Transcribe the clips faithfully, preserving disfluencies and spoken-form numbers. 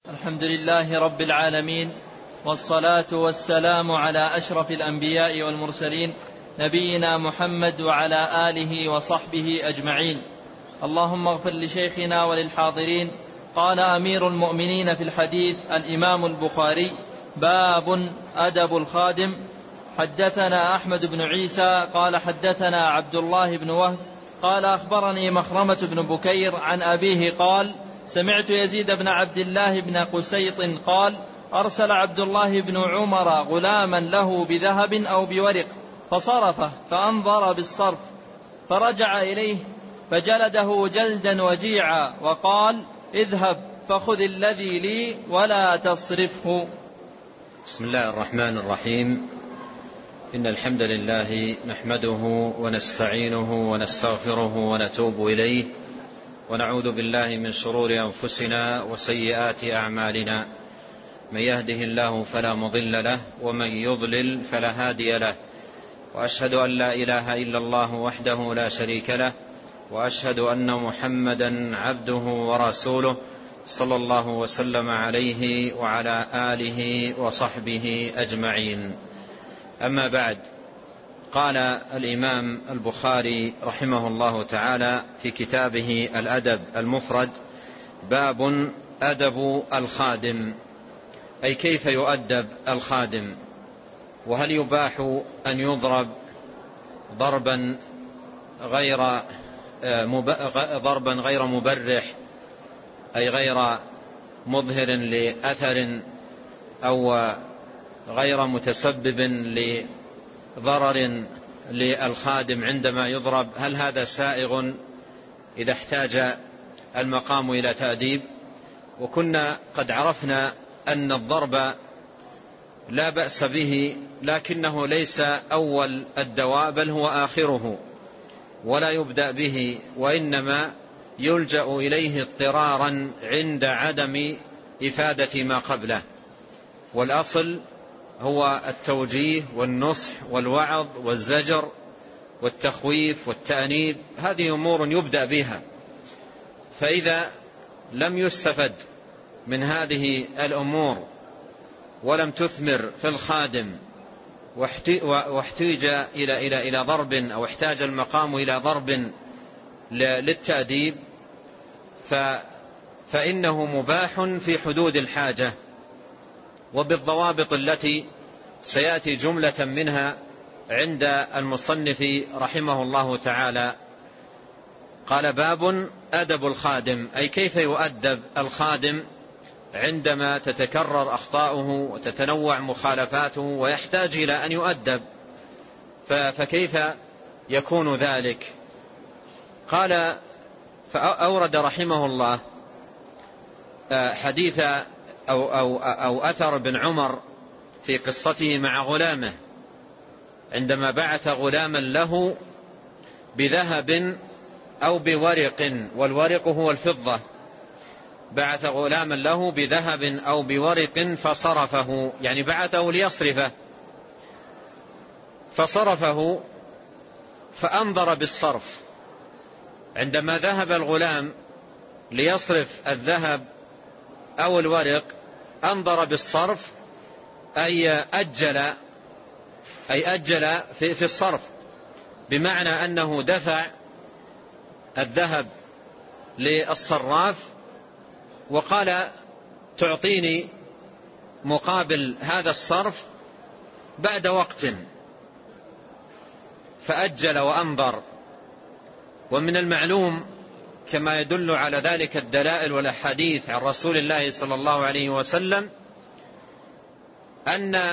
الحمد لله رب العالمين، والصلاة والسلام على أشرف الأنبياء والمرسلين، نبينا محمد وعلى آله وصحبه أجمعين. اللهم اغفر لشيخنا وللحاضرين. قال أمير المؤمنين في الحديث الإمام البخاري: باب أدب الخادم. حدثنا أحمد بن عيسى قال حدثنا عبد الله بن وهب قال أخبرني مخرمة بن بكير عن أبيه قال: سمعت يزيد بن عبد الله بن قسيط قال: أرسل عبد الله بن عمر غلاما له بذهب أو بورق فصرفه فأنظر بالصرف، فرجع إليه فجلده جلدا وجيعا وقال: اذهب فخذ الذي لي ولا تصرفه. بسم الله الرحمن الرحيم. إن الحمد لله نحمده ونستعينه ونستغفره ونتوب إليه، ونعوذ بالله من شرور أنفسنا وسيئات أعمالنا. من يهده الله فلا مضل له، ومن يضلل فلا هادي له، وأشهد أن لا إله إلا الله وحده لا شريك له، وأشهد أن محمدا عبده ورسوله صلى الله وسلم عليه وعلى آله وصحبه أجمعين. أما بعد، قال الإمام البخاري رحمه الله تعالى في كتابه الأدب المفرد: باب أدب الخادم، أي كيف يؤدب الخادم، وهل يباح أن يضرب ضربا غير ضربا غير مبرح، أي غير مظهر لأثر أو غير متسبب لضرر للخادم عندما يضرب؟ هل هذا سائغ إذا احتاج المقام إلى تأديب؟ وكنا قد عرفنا أن الضرب لا بأس به، لكنه ليس أول الدواء، بل هو آخره، ولا يبدأ به، وإنما يلجأ إليه اضطرارا عند عدم إفادة ما قبله. والأصل هو التوجيه والنصح والوعظ والزجر والتخويف والتأنيب، هذه أمور يبدأ بها. فإذا لم يستفد من هذه الأمور ولم تثمر في الخادم، واحتاج إلى إلى إلى ضرب، أو احتاج المقام إلى ضرب للتأديب، فإنه مباح في حدود الحاجة وبالضوابط التي سيأتي جملة منها عند المصنف رحمه الله تعالى. قال: باب أدب الخادم، أي كيف يؤدب الخادم عندما تتكرر أخطاؤه وتتنوع مخالفاته ويحتاج إلى أن يؤدب، فكيف يكون ذلك؟ قال: فأورد رحمه الله حديث أو, أو, أو أثر بن عمر في قصته مع غلامه عندما بعث غلاما له بذهب أو بورق، والورق هو الفضة. بعث غلاما له بذهب أو بورق فصرفه، يعني بعثه ليصرفه، فصرفه فأنظر بالصرف. عندما ذهب الغلام ليصرف الذهب أو الورق أنظر بالصرف، أي أجل أي أجل في, في الصرف، بمعنى أنه دفع الذهب للصراف وقال: تعطيني مقابل هذا الصرف بعد وقت، فأجل وأنظر. ومن المعلوم كما يدل على ذلك الدلائل والأحاديث عن رسول الله صلى الله عليه وسلم أن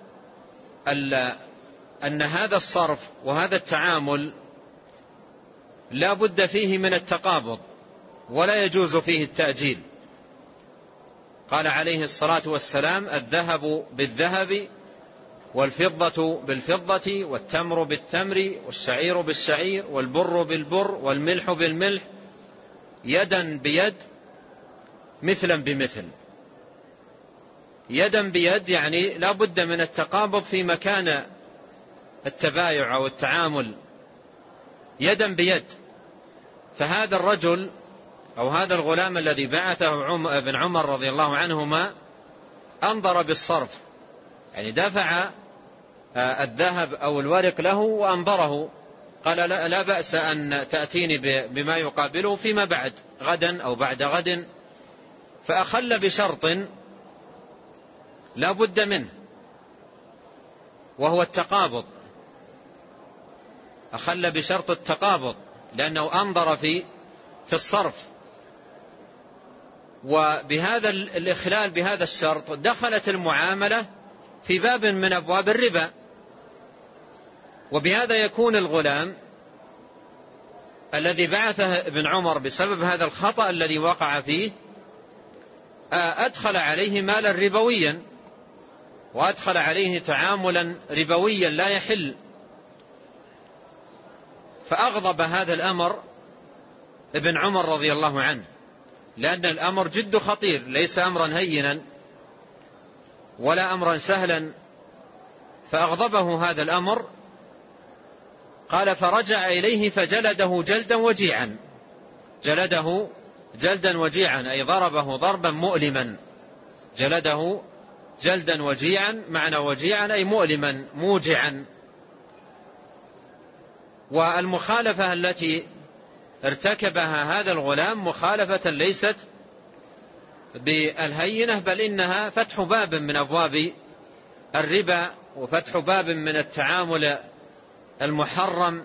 أن هذا الصرف وهذا التعامل لا بد فيه من التقابض، ولا يجوز فيه التأجيل. قال عليه الصلاة والسلام: الذهب بالذهب، والفضة بالفضة، والتمر بالتمر، والشعير بالشعير، والبر بالبر، والملح بالملح، يدا بيد مثلا بمثل. يدا بيد يعني لا بد من التقابض في مكان التبايع أو التعامل، يدا بيد. فهذا الرجل أو هذا الغلام الذي بعثه ابن عمر رضي الله عنهما أنظر بالصرف، يعني دفع الذهب أو الورق له وأنظره، قال لا, لا بأس أن تأتيني بما يقابله فيما بعد، غدا أو بعد غد. فأخل بشرط لا بد منه، وهو التقابض. أخل بشرط التقابض لأنه أنظر في في الصرف، وبهذا الإخلال بهذا الشرط دخلت المعاملة في باب من أبواب الربا. وبهذا يكون الغلام الذي بعثه ابن عمر بسبب هذا الخطأ الذي وقع فيه أدخل عليه مالا ربويا، وأدخل عليه تعاملا ربويا لا يحل. فأغضب هذا الأمر ابن عمر رضي الله عنه، لأن الأمر جد خطير، ليس أمرا هينا ولا أمرا سهلا. فأغضبه هذا الأمر، قال فرجع إليه فجلده جلدا وجيعا. جلده جلدا وجيعا أي ضربه ضربا مؤلما. جلده جلدا وجيعا، معنى وجيعا أي مؤلما موجعا. والمخالفة التي ارتكبها هذا الغلام مخالفة ليست بالهينة، بل إنها فتح باب من أبواب الربا، وفتح باب من التعامل المحرم.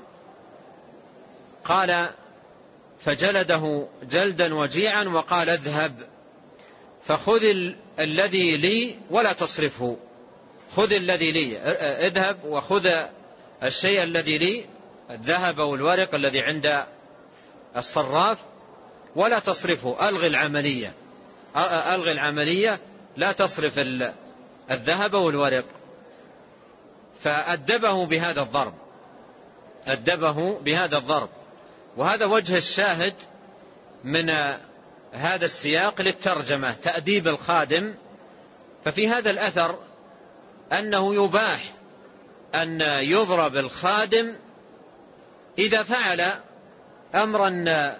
قال فجلده جلدا وجيعا وقال اذهب فخذ الذي لي ولا تصرفه. خذ الذي لي، اذهب وخذ الشيء الذي لي، الذهب والورق الذي عند الصراف، ولا تصرفه. ألغي العملية، ألغي العملية، لا تصرف الذهب والورق. فأدبه بهذا الضرب، أدبه بهذا الضرب. وهذا وجه الشاهد من هذا السياق للترجمة، تأديب الخادم. ففي هذا الأثر أنه يباح أن يضرب الخادم إذا فعل أمرا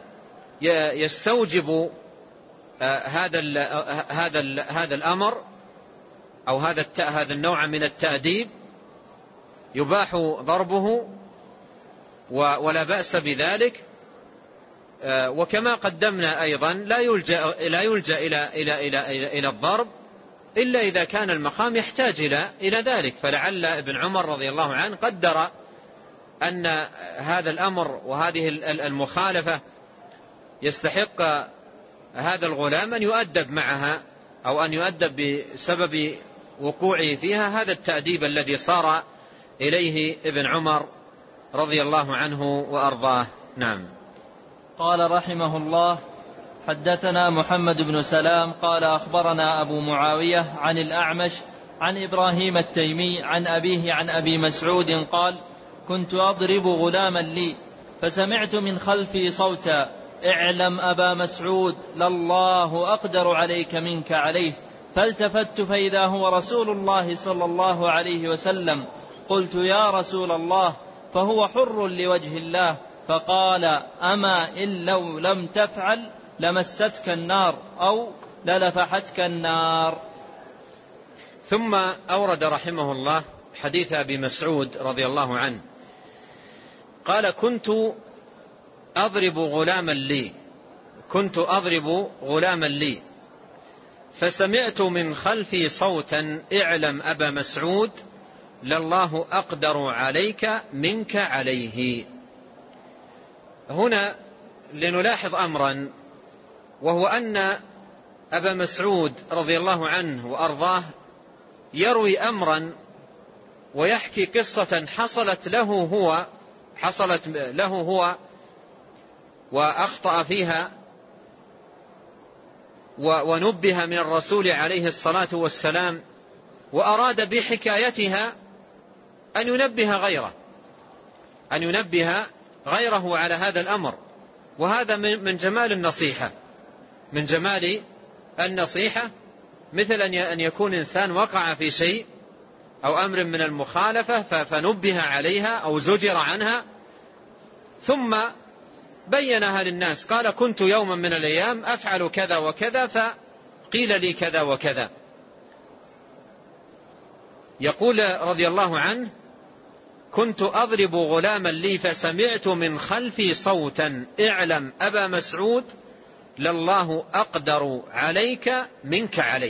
يستوجب هذا هذا هذا الأمر أو هذا هذا النوع من التأديب، يباح ضربه ولا بأس بذلك. وكما قدمنا أيضا لا يلجأ لا يلجأ إلى إلى إلى إلى الضرب إلا إذا كان المقام يحتاج إلى إلى ذلك. فلعل ابن عمر رضي الله عنه قدر أن هذا الأمر وهذه المخالفة يستحق هذا الغلام أن يؤدب معها، أو أن يؤدب بسبب وقوعه فيها، هذا التأديب الذي صار إليه ابن عمر رضي الله عنه وأرضاه. نعم. قال رحمه الله: حدثنا محمد بن سلام قال أخبرنا أبو معاوية عن الأعمش عن إبراهيم التيمي عن أبيه عن أبي مسعود قال: كنت أضرب غلاما لي فسمعت من خلفي صوتا: اعلم أبا مسعود لله أقدر عليك منك عليه. فالتفت فإذا هو رسول الله صلى الله عليه وسلم. قلت: يا رسول الله، فهو حر لوجه الله. فقال: أما إن لو لم تفعل لمستك النار أو للفحتك النار. ثم أورد رحمه الله حديث أبي مسعود رضي الله عنه قال: كنت أضرب غلاما لي كنت أضرب غلاما لي فسمعت من خلفي صوتا: اعلم أبا مسعود لله أقدر عليك منك عليه. هنا لنلاحظ أمرا، وهو أن أبا مسعود رضي الله عنه وأرضاه يروي أمرا ويحكي قصة حصلت له هو حصلت له هو وأخطأ فيها ونبه من الرسول عليه الصلاة والسلام، وأراد بحكايتها أن ينبه غيره أن ينبه غيره على هذا الأمر. وهذا من جمال النصيحة من جمال النصيحة مثل أن يكون إنسان وقع في شيء أو أمر من المخالفة فنبه عليها أو زجر عنها، ثم بينها للناس، قال كنت يوما من الأيام أفعل كذا وكذا فقيل لي كذا وكذا. يقول رضي الله عنه كنت أضرب غلاما لي فسمعت من خلفي صوتا اعلم أبا مسعود لله أقدر عليك منك عليه.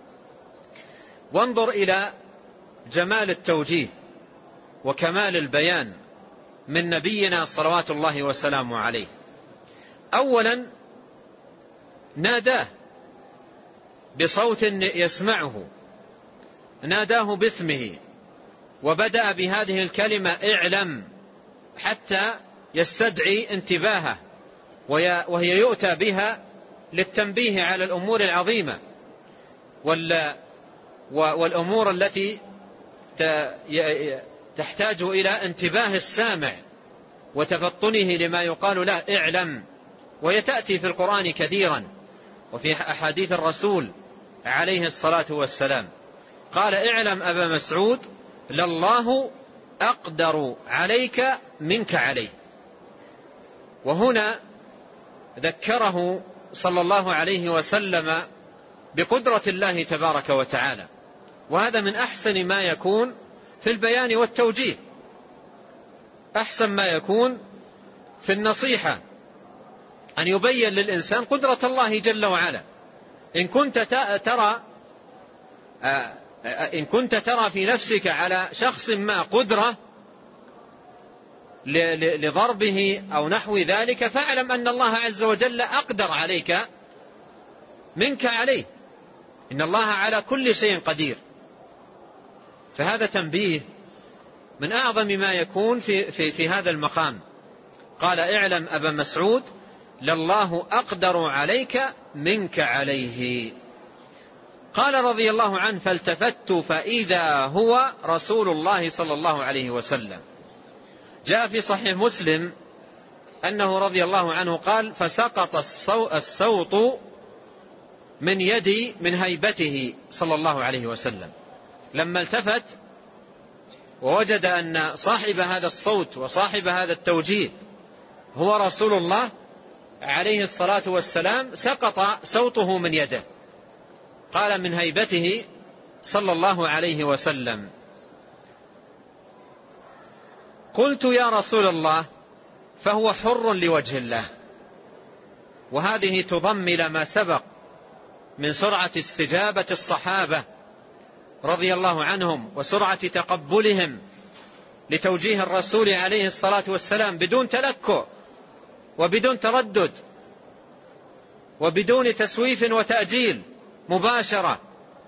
وانظر إلى جمال التوجيه وكمال البيان من نبينا صلوات الله وسلامه عليه. أولا ناداه بصوت يسمعه، ناداه باسمه، وبدأ بهذه الكلمة اعلم حتى يستدعي انتباهه، وهي يؤتى بها للتنبيه على الأمور العظيمة والأمور التي تحتاج إلى انتباه السامع وتفطنه لما يقال له اعلم. وهي تأتي في القرآن كثيرا وفي أحاديث الرسول عليه الصلاة والسلام. قال اعلم أبا مسعود لله أقدر عليك منك عليه. وهنا ذكره صلى الله عليه وسلم بقدرة الله تبارك وتعالى، وهذا من أحسن ما يكون في البيان والتوجيه، أحسن ما يكون في النصيحة أن يبين للإنسان قدرة الله جل وعلا. إن كنت ترى إن كنت ترى في نفسك على شخص ما قدرة لضربه أو نحو ذلك فاعلم أن الله عز وجل أقدر عليك منك عليه، إن الله على كل شيء قدير. فهذا تنبيه من أعظم ما يكون في, في, في هذا المقام. قال اعلم أبا مسعود لله أقدر عليك منك عليه. قال رضي الله عنه فالتفت فإذا هو رسول الله صلى الله عليه وسلم. جاء في صحيح مسلم أنه رضي الله عنه قال فسقط الصوت من يدي من هيبته صلى الله عليه وسلم. لما التفت ووجد أن صاحب هذا الصوت وصاحب هذا التوجيه هو رسول الله عليه الصلاة والسلام سقط صوته من يده. قال من هيبته صلى الله عليه وسلم قلت يا رسول الله فهو حر لوجه الله. وهذه تضم إلى ما سبق من سرعة استجابة الصحابة رضي الله عنهم وسرعة تقبلهم لتوجيه الرسول عليه الصلاة والسلام بدون تلكؤ وبدون تردد وبدون تسويف وتأجيل، مباشرة.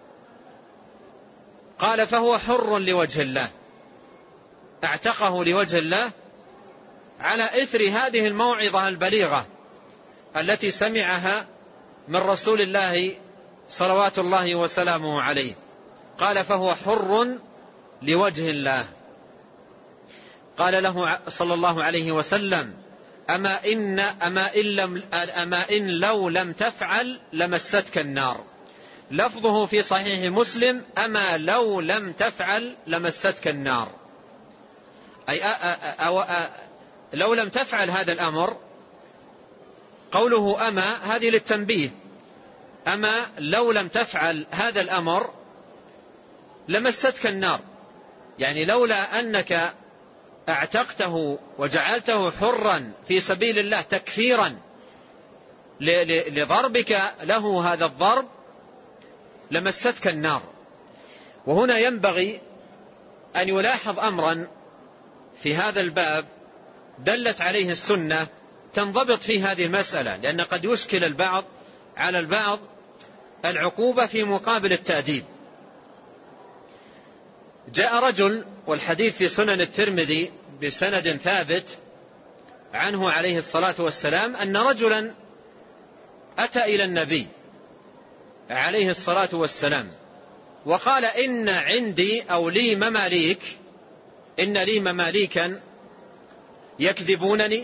قال فهو حر لوجه الله، اعتقه لوجه الله على إثر هذه الموعظة البليغة التي سمعها من رسول الله صلوات الله وسلامه عليه. قال فهو حر لوجه الله. قال له صلى الله عليه وسلم أما إن, أما إن, لم أما إن لو لم تفعل لمستك النار. لفظه في صحيح مسلم أما لو لم تفعل لمستك النار، أي أو لو لم تفعل هذا الأمر. قوله أما هذه للتنبيه، أما لو لم تفعل هذا الأمر لمستك النار، يعني لولا أنك اعتقته وجعلته حرا في سبيل الله تكفيرا لضربك له هذا الضرب لمستك النار. وهنا ينبغي أن يلاحظ أمرا في هذا الباب دلت عليه السنة تنضبط في هذه المسألة، لأن قد يشكل البعض على البعض العقوبة في مقابل التأديب. جاء رجل، والحديث في سنن الترمذي بسند ثابت عنه عليه الصلاة والسلام، أن رجلا أتى إلى النبي عليه الصلاة والسلام وقال إن عندي أو لي مماليك إن لي مماليكا يكذبونني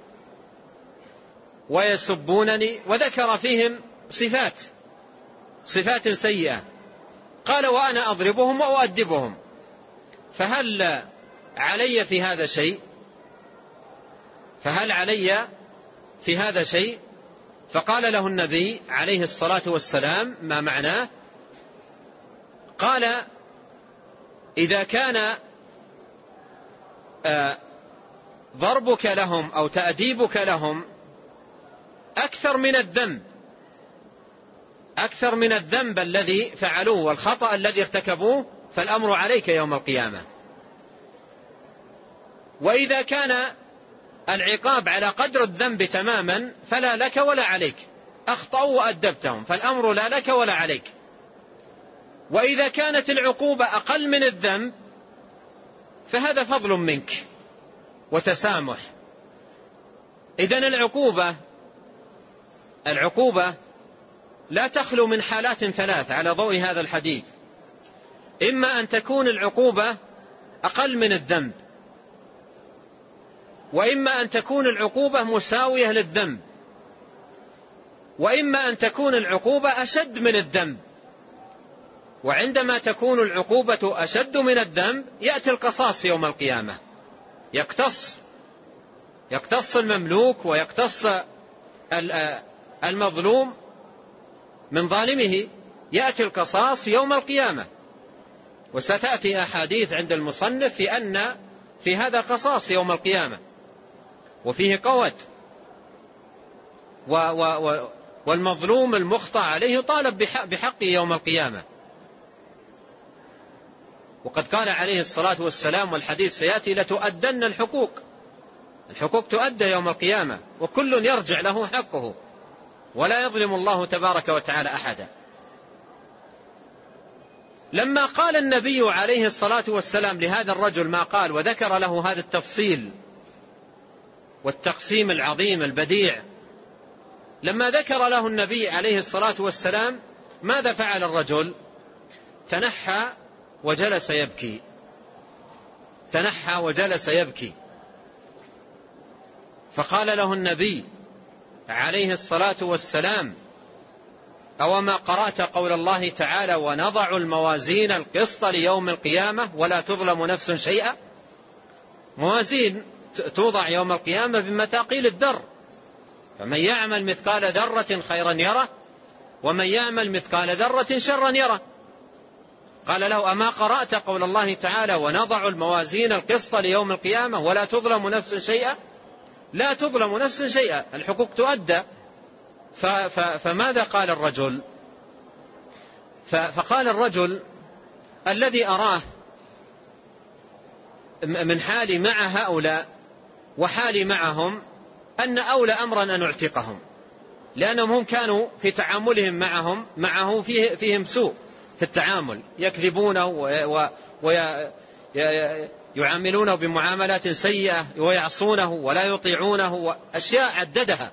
ويسبونني، وذكر فيهم صفات صفات سيئة. قال وأنا أضربهم وأؤدبهم، فهل علي في هذا شيء؟ فهل علي في هذا شيء؟ فقال له النبي عليه الصلاة والسلام ما معناه؟ قال إذا كان ضربك لهم أو تأديبك لهم أكثر من الذنب أكثر من الذنب الذي فعلوه والخطأ الذي ارتكبوه فالأمر عليك يوم القيامة. وإذا كان العقاب على قدر الذنب تماما فلا لك ولا عليك، أخطأوا وأدبتهم فالأمر لا لك ولا عليك. وإذا كانت العقوبة أقل من الذنب فهذا فضل منك وتسامح. إذن العقوبة العقوبة لا تخلو من حالات ثلاث على ضوء هذا الحديث: إما أن تكون العقوبة أقل من الذنب، وإما أن تكون العقوبة مساوية للذنب، وإما أن تكون العقوبة أشد من الذنب. وعندما تكون العقوبة أشد من الذنب يأتي القصاص يوم القيامة، يقتص يقتص المملوك ويقتص المظلوم من ظالمه، يأتي القصاص يوم القيامة. وستأتي أحاديث عند المصنف في أن في هذا قصاص يوم القيامة وفيه قوت، والمظلوم المخطئ عليه يطالب بحقه يوم القيامة. وقد قال عليه الصلاة والسلام والحديث سيأتي: لتؤدن الحقوق، الحقوق تؤدى يوم القيامة وكل يرجع له حقه ولا يظلم الله تبارك وتعالى أحدا. لما قال النبي عليه الصلاة والسلام لهذا الرجل ما قال وذكر له هذا التفصيل والتقسيم العظيم البديع، لما ذكر له النبي عليه الصلاة والسلام ماذا فعل الرجل؟ تنحى وجلس يبكي تنحى وجلس يبكي فقال له النبي عليه الصلاة والسلام: أوما قرأت قول الله تعالى: ونضع الموازين القسط ليوم القيامة ولا تظلم نفس شيئا؟ موازين توضع يوم القيامة بمثاقيل الذر، فمن يعمل مثقال ذرة خيرا يره ومن يعمل مثقال ذرة شرا يره. قال له: أما قرأت قول الله تعالى: ونضع الموازين القسط ليوم القيامة ولا تظلم نفس شيئا؟ لا تظلم نفس شيئا، الحقوق تؤدى. فماذا قال الرجل؟ فقال الرجل الذي أراه من حالي مع هؤلاء وحالي معهم أن أولى أمرا أن نعتقهم، لأنهم هم كانوا في تعاملهم معهم معه فيه فيهم سوء في التعامل، يكذبونه ويعاملونه بمعاملات سيئة ويعصونه ولا يطيعونه وأشياء عددها.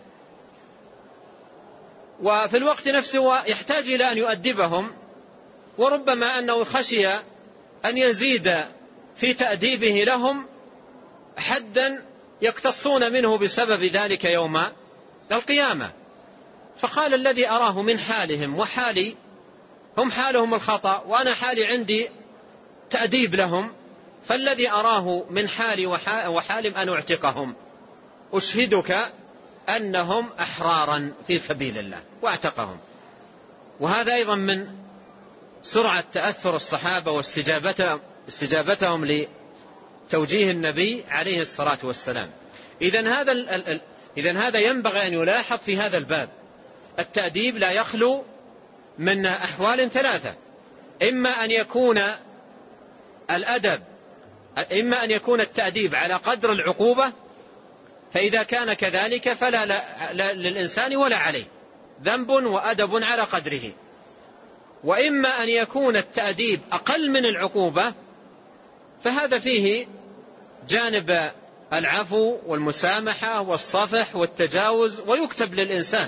وفي الوقت نفسه يحتاج إلى أن يؤدبهم، وربما أنه خشي أن يزيد في تأديبه لهم حدا يقتصون منه بسبب ذلك يوم القيامة. فقال: الذي أراه من حالهم وحالي، هم حالهم الخطأ وأنا حالي عندي تأديب لهم، فالذي أراه من حالي وحالهم أن أعتقهم، أشهدك أنهم أحرارا في سبيل الله، واعتقهم. وهذا أيضا من سرعة تأثر الصحابة واستجابتهم لتوجيه النبي عليه الصلاة والسلام. إذن هذا إذن هذا ينبغي أن يلاحظ في هذا الباب. التأديب لا يخلو من أحوال ثلاثة: إما أن يكون الأدب إما أن يكون التأديب على قدر العقوبة، فإذا كان كذلك فلا لا لا للإنسان ولا عليه، ذنب وأدب على قدره. وإما أن يكون التأديب أقل من العقوبة، فهذا فيه جانب العفو والمسامحة والصفح والتجاوز ويكتب للإنسان.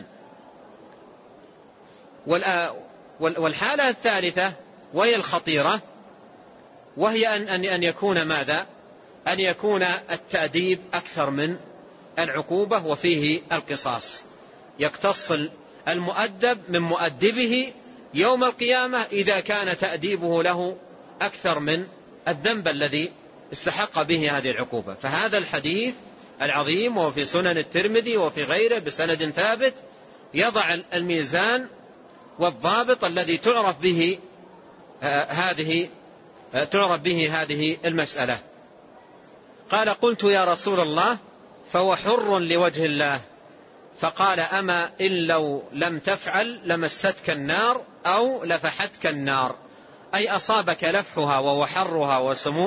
والحالة الثالثة وهي الخطيرة، وهي أن أن يكون ماذا؟ أن يكون التأديب أكثر من العقوبة وفيه القصاص، يقتص المؤدب من مؤدبه يوم القيامة إذا كان تأديبه له أكثر من الذنب الذي استحق به هذه العقوبة. فهذا الحديث العظيم وفي سنن الترمذي وفي غيره بسند ثابت يضع الميزان والضابط الذي تعرف به هذه تعرف به هذه المسألة. قال: قلت يا رسول الله فهو حر لوجه الله. فقال: أما إن لو لم تفعل لمستك النار أو لفحتك النار، أي أصابك لفحها وهو حرها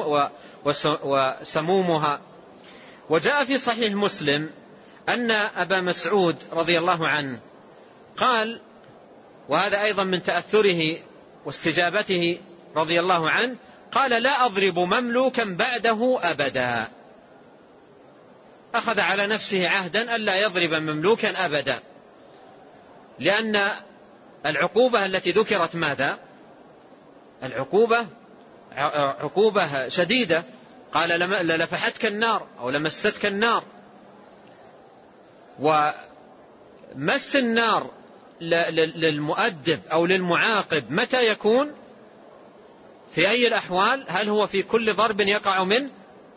وسمومها. وجاء في صحيح مسلم أن أبا مسعود رضي الله عنه قال، وهذا أيضا من تأثره واستجابته رضي الله عنه، قال: لا أضرب مملوكا بعده أبدا. أخذ على نفسه عهدا ألا يضرب مملوكا أبدا، لأن العقوبة التي ذكرت ماذا؟ العقوبة عقوبة شديدة. قال: لفحتك النار أو لمستك النار. ومس النار للمؤدب أو للمعاقب متى يكون؟ في أي الأحوال؟ هل هو في كل ضرب يقع منه،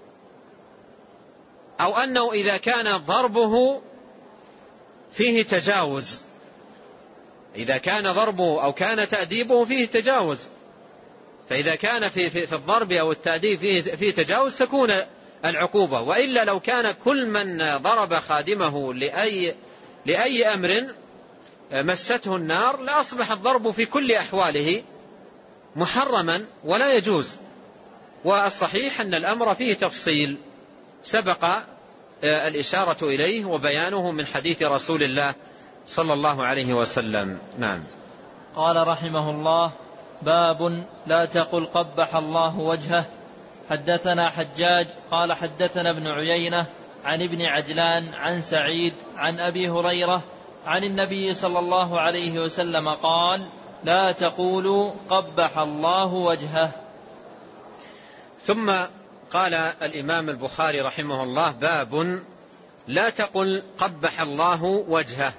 أو أنه إذا كان ضربه فيه تجاوز؟ إذا كان ضربه أو كان تأديبه فيه تجاوز، فإذا كان في, في, في الضرب أو التأديب فيه, فيه تجاوز تكون العقوبة. وإلا لو كان كل من ضرب خادمه لأي, لأي أمر مسته النار لأصبح الضرب في كل أحواله محرما ولا يجوز. والصحيح أن الأمر فيه تفصيل سبق الإشارة إليه وبيانه من حديث رسول الله صلى الله عليه وسلم. نعم. قال رحمه الله: باب لا تقل قبح الله وجهه. حدثنا حجاج قال حدثنا ابن عيينة عن ابن عجلان عن سعيد عن أبي هريرة عن النبي صلى الله عليه وسلم قال: لا تقولوا قبح الله وجهه. ثم قال الإمام البخاري رحمه الله: باب لا تقل قبح الله وجهه.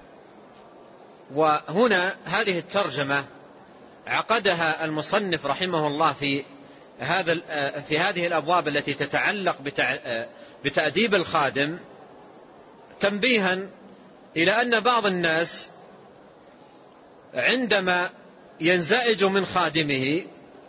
وهنا هذه الترجمة عقدها المصنف رحمه الله في هذا في هذه الأبواب التي تتعلق بتأديب الخادم تنبيها إلى أن بعض الناس عندما ينزعج من خادمه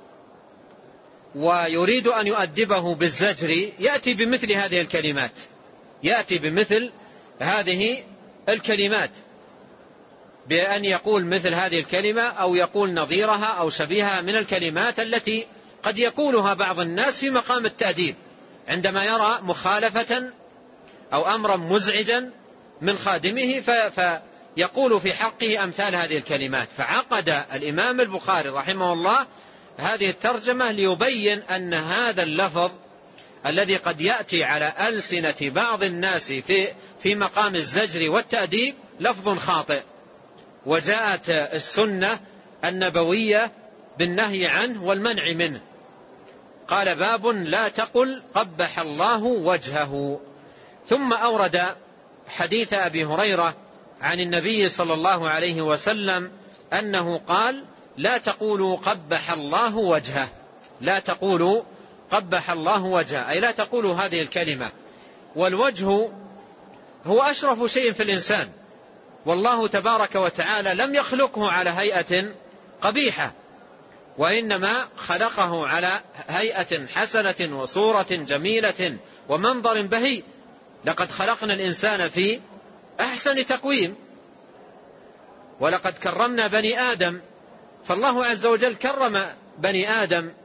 ويريد أن يؤدبه بالزجر يأتي بمثل هذه الكلمات يأتي بمثل هذه الكلمات بأن يقول مثل هذه الكلمة أو يقول نظيرها أو شبيهها من الكلمات التي قد يقولها بعض الناس في مقام التأديب عندما يرى مخالفة أو أمرا مزعجا من خادمه فيقول في حقه أمثال هذه الكلمات. فعقد الإمام البخاري رحمه الله هذه الترجمة ليبين أن هذا اللفظ الذي قد يأتي على ألسنة بعض الناس في في مقام الزجر والتأديب لفظ خاطئ، وجاءت السنة النبوية بالنهي عنه والمنع منه. قال: باب لا تقل قبح الله وجهه. ثم أورد حديث أبي هريرة عن النبي صلى الله عليه وسلم أنه قال: لا تقولوا قبح الله وجهه. لا تقولوا قبح الله وجهه أي لا تقولوا هذه الكلمة. والوجه هو أشرف شيء في الإنسان، والله تبارك وتعالى لم يخلقه على هيئة قبيحة، وإنما خلقه على هيئة حسنة وصورة جميلة ومنظر بهي. لقد خلقنا الإنسان في أحسن تقويم، ولقد كرمنا بني آدم. فالله عز وجل كرم بني آدم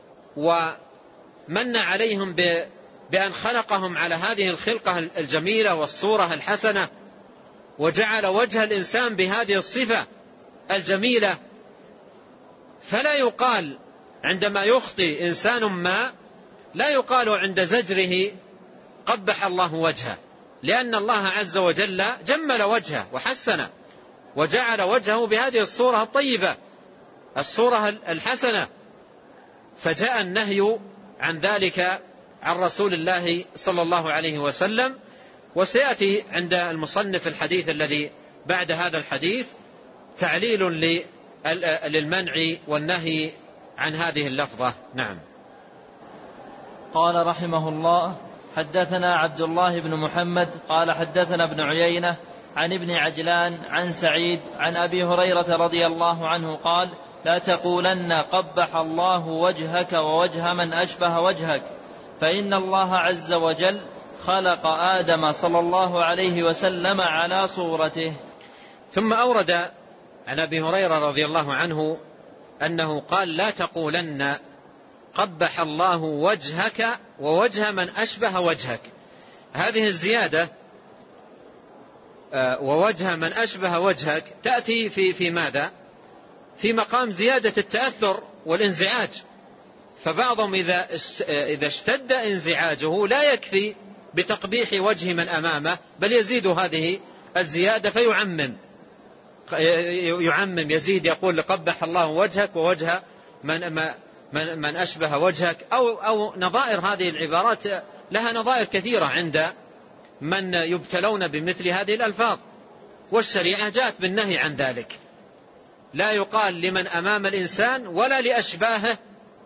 ومن عليهم بأن خلقهم على هذه الخلقة الجميلة والصورة الحسنة، وجعل وجه الإنسان بهذه الصفة الجميلة. فلا يقال عندما يخطئ إنسان ما، لا يقال عند زجره قبح الله وجهه، لأن الله عز وجل جمل وجهه وحسنه وجعل وجهه بهذه الصورة الطيبة الصورة الحسنة. فجاء النهي عن ذلك عن رسول الله صلى الله عليه وسلم. وسيأتي عند المصنف الحديث الذي بعد هذا الحديث تعليل للمنع والنهي عن هذه اللفظة. نعم. قال رحمه الله: حدثنا عبد الله بن محمد قال حدثنا ابن عيينة عن ابن عجلان عن سعيد عن أبي هريرة رضي الله عنه قال لا تقولن قبح الله وجهك ووجه من أشبه وجهك فإن الله عز وجل خلق آدم صلى الله عليه وسلم على صورته. ثم أورد عن أبي هريرة رضي الله عنه أنه قال لا تقولن قبح الله وجهك ووجه من أشبه وجهك. هذه الزيادة ووجه من أشبه وجهك تأتي في في ماذا؟ في مقام زيادة التأثر والانزعاج. فبعضهم إذا إذا اشتد انزعاجه لا يكفي بتقبيح وجه من أمامه بل يزيد هذه الزيادة فيعمم يعمم يزيد يقول لقبح الله وجهك ووجه من من من أشبه وجهك أو أو نظائر هذه العبارات لها نظائر كثيرة عند من يبتلون بمثل هذه الألفاظ، والشريعة جاءت بالنهي عن ذلك. لا يقال لمن أمام الإنسان ولا لأشباهه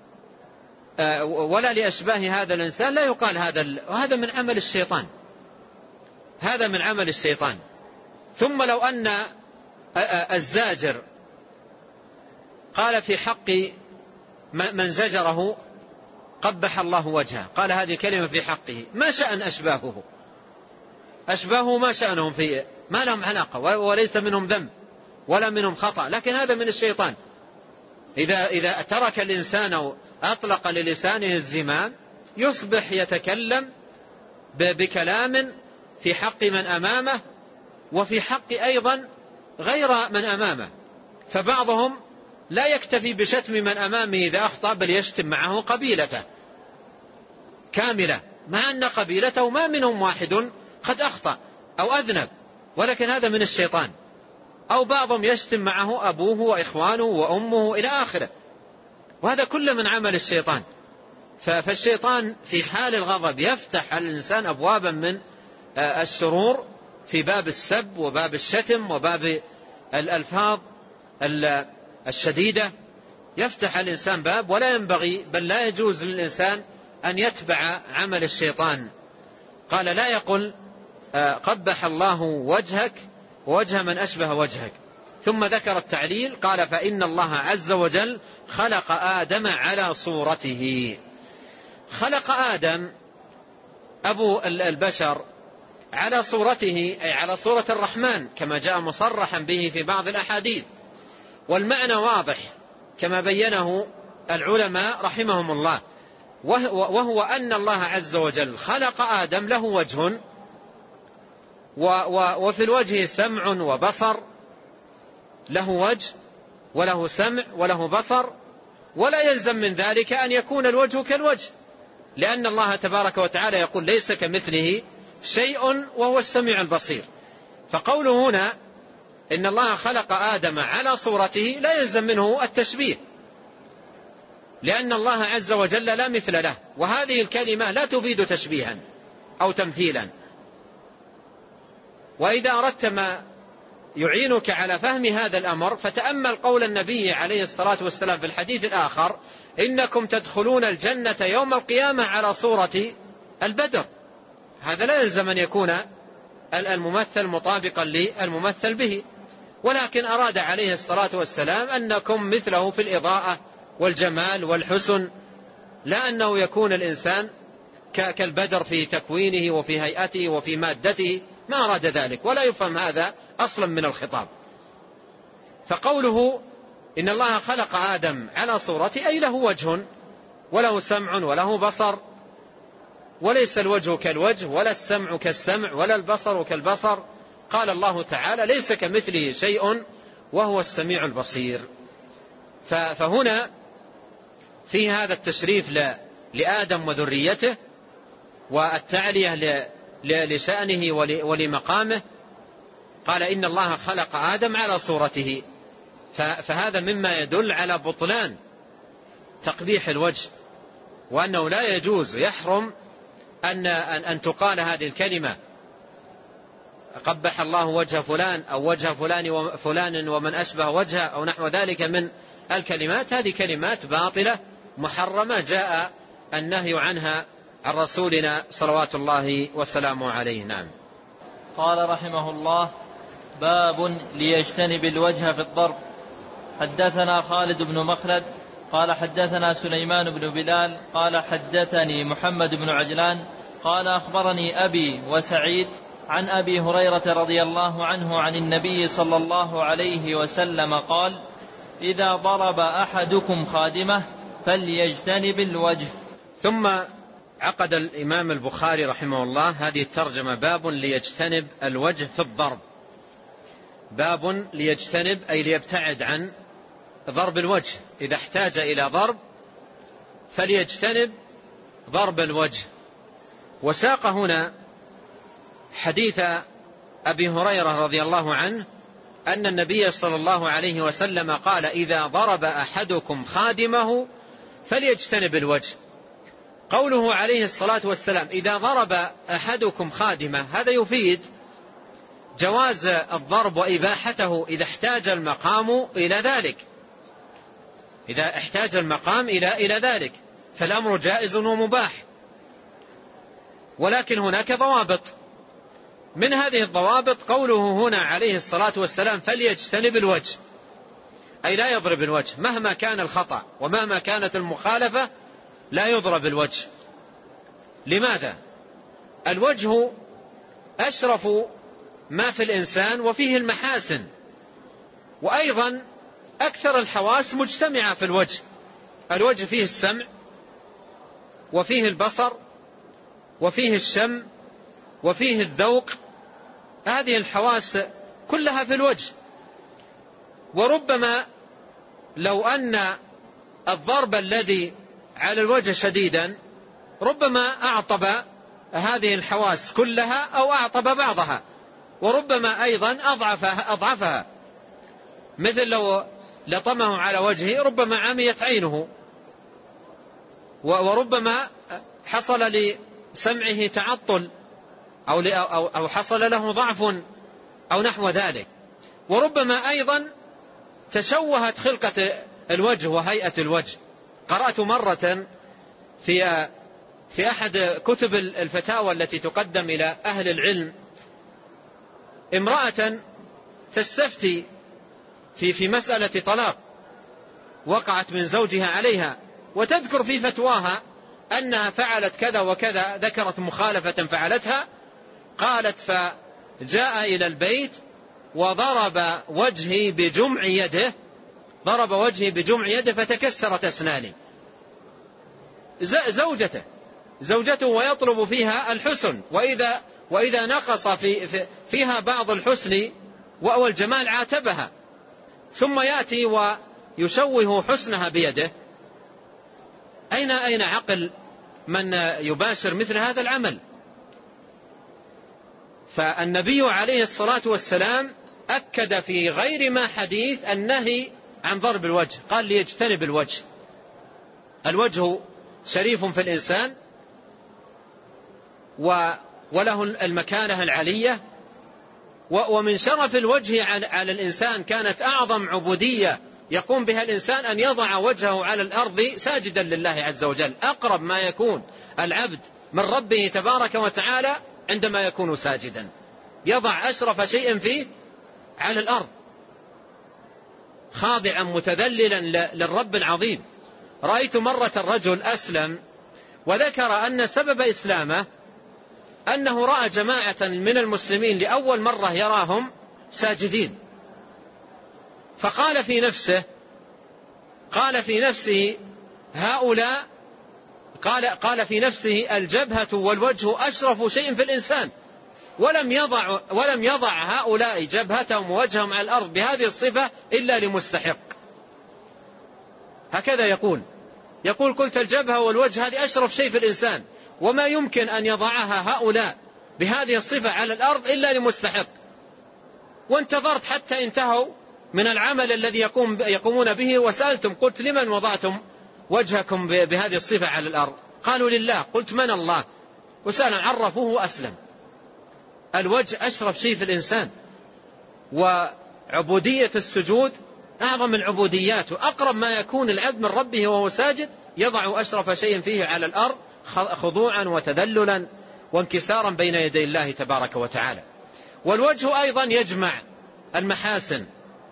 ولا لأشباه هذا الإنسان لا يقال هذا، وهذا من عمل الشيطان، هذا من عمل الشيطان. ثم لو أن الزاجر قال في حق من زجره قبح الله وجهه، قال هذه كلمة في حقه، ما شأن أشباهه؟ أشباهه ما شأنهم فيه؟ ما لهم علاقة وليس منهم ذنب ولا منهم خطأ، لكن هذا من الشيطان. إذا إذا ترك الإنسان أو أطلق للسانه الزمام يصبح يتكلم بكلام في حق من أمامه وفي حق أيضا غير من أمامه. فبعضهم لا يكتفي بشتم من أمامه إذا أخطأ بل يشتم معه قبيلته كاملة، مع أن قبيلته ما منهم واحد قد أخطأ أو أذنب، ولكن هذا من الشيطان. أو بعضهم يشتم معه أبوه وإخوانه وأمه إلى آخره، وهذا كله من عمل الشيطان. فالشيطان في حال الغضب يفتح على الإنسان أبوابا من الشرور في باب السب وباب الشتم وباب الألفاظ الشديدة، يفتح الإنسان باب ولا ينبغي بل لا يجوز للإنسان أن يتبع عمل الشيطان. قال لا يقل قبح الله وجهك ووجه من أشبه وجهك. ثم ذكر التعليل قال فإن الله عز وجل خلق آدم على صورته. خلق آدم أبو البشر على صورته أي على صورة الرحمن كما جاء مصرحا به في بعض الأحاديث، والمعنى واضح كما بينه العلماء رحمهم الله، وهو أن الله عز وجل خلق آدم له وجه وفي الوجه سمع وبصر، له وجه وله سمع وله بصر، ولا يلزم من ذلك أن يكون الوجه كالوجه، لأن الله تبارك وتعالى يقول ليس كمثله شيء وهو السميع البصير. فقوله هنا إن الله خلق آدم على صورته لا يلزم منه التشبيه، لأن الله عز وجل لا مثل له، وهذه الكلمة لا تفيد تشبيها أو تمثيلا. وإذا أردت ما يعينك على فهم هذا الأمر فتأمل قول النبي عليه الصلاة والسلام في الحديث الآخر إنكم تدخلون الجنة يوم القيامة على صورة البدر. هذا لا يلزم أن يكون الممثل مطابقا للممثل به، ولكن أراد عليه الصلاة والسلام أنكم مثله في الإضاءة والجمال والحسن، لا أنه يكون الإنسان كالبدر في تكوينه وفي هيئته وفي مادته، ما أراد ذلك ولا يفهم هذا أصلا من الخطاب. فقوله إن الله خلق آدم على صورته أي له وجه وله سمع وله بصر، وليس الوجه كالوجه ولا السمع كالسمع ولا البصر كالبصر. قال الله تعالى ليس كمثله شيء وهو السميع البصير. فهنا في هذا التشريف لآدم وذريته والتعلية لشأنه ولمقامه. قال إن الله خلق آدم على صورته، فهذا مما يدل على بطلان تقبيح الوجه، وأنه لا يجوز يحرم أن, أن تقال هذه الكلمة قبح الله وجه فلان أو وجه فلان فلان ومن أشبه وجهه أو نحو ذلك من الكلمات. هذه كلمات باطلة محرمة جاء النهي عنها عن رسولنا صلوات الله وسلامه عليه. نعم. قال رحمه الله: باب ليجتنب الوجه في الضرب. حدثنا خالد بن مخلد قال حدثنا سليمان بن بلال قال حدثني محمد بن عجلان قال أخبرني أبي وسعيد عن أبي هريرة رضي الله عنه عن النبي صلى الله عليه وسلم قال: إذا ضرب أحدكم خادمه فليجتنب الوجه. ثم عقد الإمام البخاري رحمه الله هذه الترجمة: باب ليجتنب الوجه في الضرب. باب ليجتنب أي ليبتعد عن ضرب الوجه، إذا احتاج إلى ضرب فليجتنب ضرب الوجه. وساق هنا حديث أبي هريرة رضي الله عنه أن النبي صلى الله عليه وسلم قال: إذا ضرب أحدكم خادمه فليجتنب الوجه. قوله عليه الصلاة والسلام إذا ضرب أحدكم خادمه، هذا يفيد جواز الضرب وإباحته إذا احتاج المقام إلى ذلك. إذا احتاج المقام إلى إلى ذلك فالأمر جائز ومباح، ولكن هناك ضوابط. من هذه الضوابط قوله هنا عليه الصلاة والسلام: فليجتنب الوجه، أي لا يضرب الوجه مهما كان الخطأ ومهما كانت المخالفة، لا يضرب الوجه. لماذا؟ الوجه أشرف ما في الإنسان وفيه المحاسن، وأيضا أكثر الحواس مجتمعة في الوجه. الوجه فيه السمع وفيه البصر وفيه الشم وفيه الذوق، هذه الحواس كلها في الوجه. وربما لو أن الضرب الذي على الوجه شديدا ربما أعطب هذه الحواس كلها أو أعطب بعضها، وربما أيضا أضعفها, أضعفها مثل لو لطمه على وجهه ربما عميت عينه، وربما حصل لسمعه تعطل أو, أو حصل له ضعف أو نحو ذلك. وربما أيضا تشوهت خلقة الوجه وهيئة الوجه. قرأت مرة في في أحد كتب الفتاوى التي تقدم إلى أهل العلم امرأة تستفتي في في مسألة طلاق وقعت من زوجها عليها، وتذكر في فتواها أنها فعلت كذا وكذا، ذكرت مخالفة فعلتها. قالت: فجاء إلى البيت وضرب وجهي بجمع يده ضرب وجهي بجمع يده فتكسرت أسناني. زوجته زوجته ويطلب فيها الحسن، وإذا وإذا نقص في في فيها بعض الحسن والجمال عاتبها، ثم يأتي ويشوه حسنها بيده. أين أين عقل من يباشر مثل هذا العمل؟ فالنبي عليه الصلاة والسلام أكد في غير ما حديث النهي عن ضرب الوجه، قال ليجتنب الوجه. الوجه شريف في الإنسان وله المكانة العلية، ومن شرف الوجه على الإنسان كانت أعظم عبودية يقوم بها الإنسان أن يضع وجهه على الأرض ساجدا لله عز وجل. أقرب ما يكون العبد من ربه تبارك وتعالى عندما يكون ساجدا، يضع أشرف شيء فيه على الأرض خاضعا متذللا للرب العظيم. رأيت مرة الرجل أسلم وذكر أن سبب إسلامه أنه رأى جماعة من المسلمين لأول مرة يراهم ساجدين، فقال في نفسه قال في نفسه هؤلاء قال قال في نفسه الجبهة والوجه أشرف شيء في الإنسان، ولم يضع ولم يضع هؤلاء جبهتهم ووجههم على الأرض بهذه الصفة إلا لمستحق. هكذا يقول يقول قلت الجبهة والوجه هذه أشرف شيء في الإنسان، وما يمكن أن يضعها هؤلاء بهذه الصفة على الأرض إلا لمستحق. وانتظرت حتى انتهوا من العمل الذي يقوم يقومون به، وسألتم قلت لمن وضعتم وجهكم بهذه الصفة على الأرض؟ قالوا لله. قلت من الله؟ وسأل عرفوه وأسلم. الوجه أشرف شيء في الإنسان، وعبودية السجود أعظم العبوديات، وأقرب ما يكون العبد من ربه وهو ساجد يضع أشرف شيء فيه على الأرض خضوعا وتذللا وانكسارا بين يدي الله تبارك وتعالى. والوجه أيضا يجمع المحاسن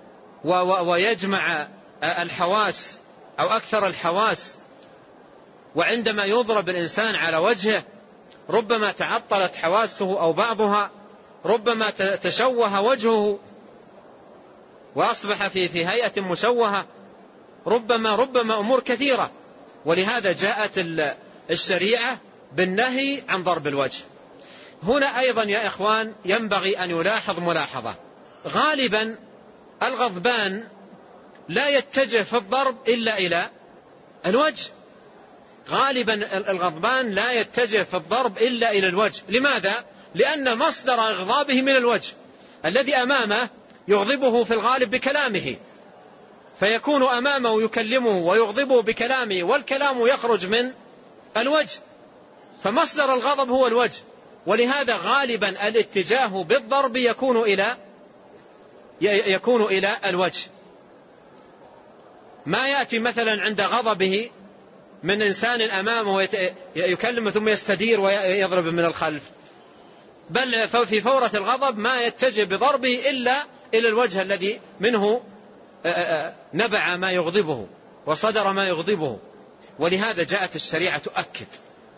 ويجمع الحواس أو أكثر الحواس، وعندما يضرب الإنسان على وجهه ربما تعطلت حواسه أو بعضها، ربما تشوه وجهه وأصبح في في هيئة مشوهة، ربما ربما أمور كثيرة. ولهذا جاءت الشريعة بالنهي عن ضرب الوجه. هنا أيضا يا إخوان ينبغي أن يلاحظ ملاحظة: غالبا الغضبان لا يتجه في الضرب إلا إلى الوجه، غالبا الغضبان لا يتجه في الضرب إلا إلى الوجه. لماذا؟ لأن مصدر إغضابه من الوجه، الذي أمامه يغضبه في الغالب بكلامه، فيكون أمامه يكلمه ويغضبه بكلامه، والكلام يخرج من الوجه، فمصدر الغضب هو الوجه. ولهذا غالبا الاتجاه بالضرب يكون إلى يكون إلى الوجه. ما يأتي مثلا عند غضبه من إنسان أمامه يكلم ثم يستدير ويضرب من الخلف، بل في فورة الغضب ما يتجه بضربه إلا إلى الوجه الذي منه نبع ما يغضبه وصدر ما يغضبه. ولهذا جاءت الشريعة تؤكد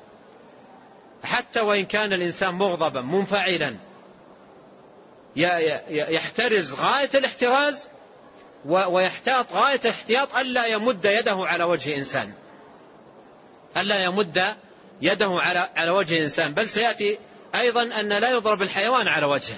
حتى وإن كان الإنسان مغضبا منفعلا يحترز غاية الاحتراز ويحتاط غاية الاحتياط ألا يمد يده على وجه إنسان، ألا يمد يده على على وجه إنسان. بل سيأتي أيضا أن لا يضرب الحيوان على وجهه،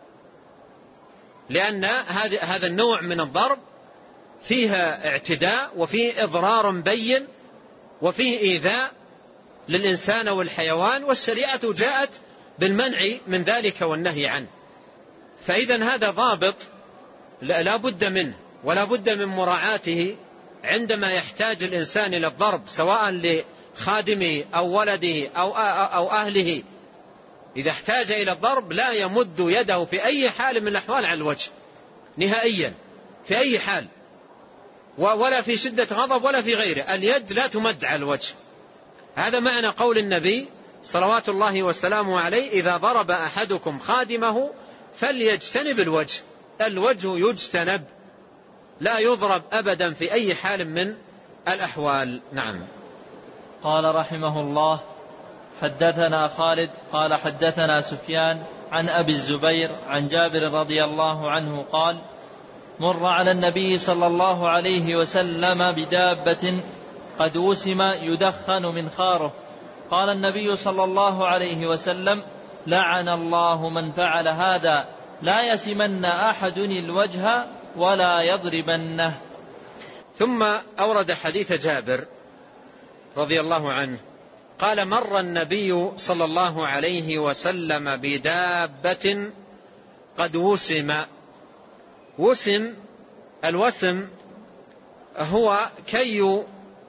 لأن هذا النوع من الضرب فيها اعتداء وفيه إضرار بين وفيه إيذاء للإنسان والحيوان، والشريعة جاءت بالمنع من ذلك والنهي عنه. فإذا هذا ضابط لا بد منه ولا بد من مراعاته عندما يحتاج الإنسان إلى الضرب، سواء لخادمه أو ولده أو أو أهله. إذا احتاج إلى الضرب لا يمد يده في أي حال من الأحوال على الوجه نهائيا، في أي حال، ولا في شدة غضب ولا في غيره. اليد لا تمد على الوجه. هذا معنى قول النبي صلوات الله وسلامه عليه: إذا ضرب أحدكم خادمه فليجتنب الوجه. الوجه يجتنب، لا يضرب أبدا في أي حال من الأحوال. نعم. قال رحمه الله: حدثنا خالد قال حدثنا سفيان عن أبي الزبير عن جابر رضي الله عنه قال: مر على النبي صلى الله عليه وسلم بدابة قد وسم يدخن منخاره، قال النبي صلى الله عليه وسلم: لعن الله من فعل هذا، لا يسمن أحد الوجه ولا يضربنه. ثم أورد حديث جابر رضي الله عنه قال: مر النبي صلى الله عليه وسلم بدابة قد وسم. وسم، الوسم هو كي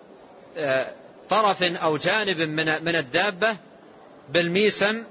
طرف أو جانب من الدابة بالميسم،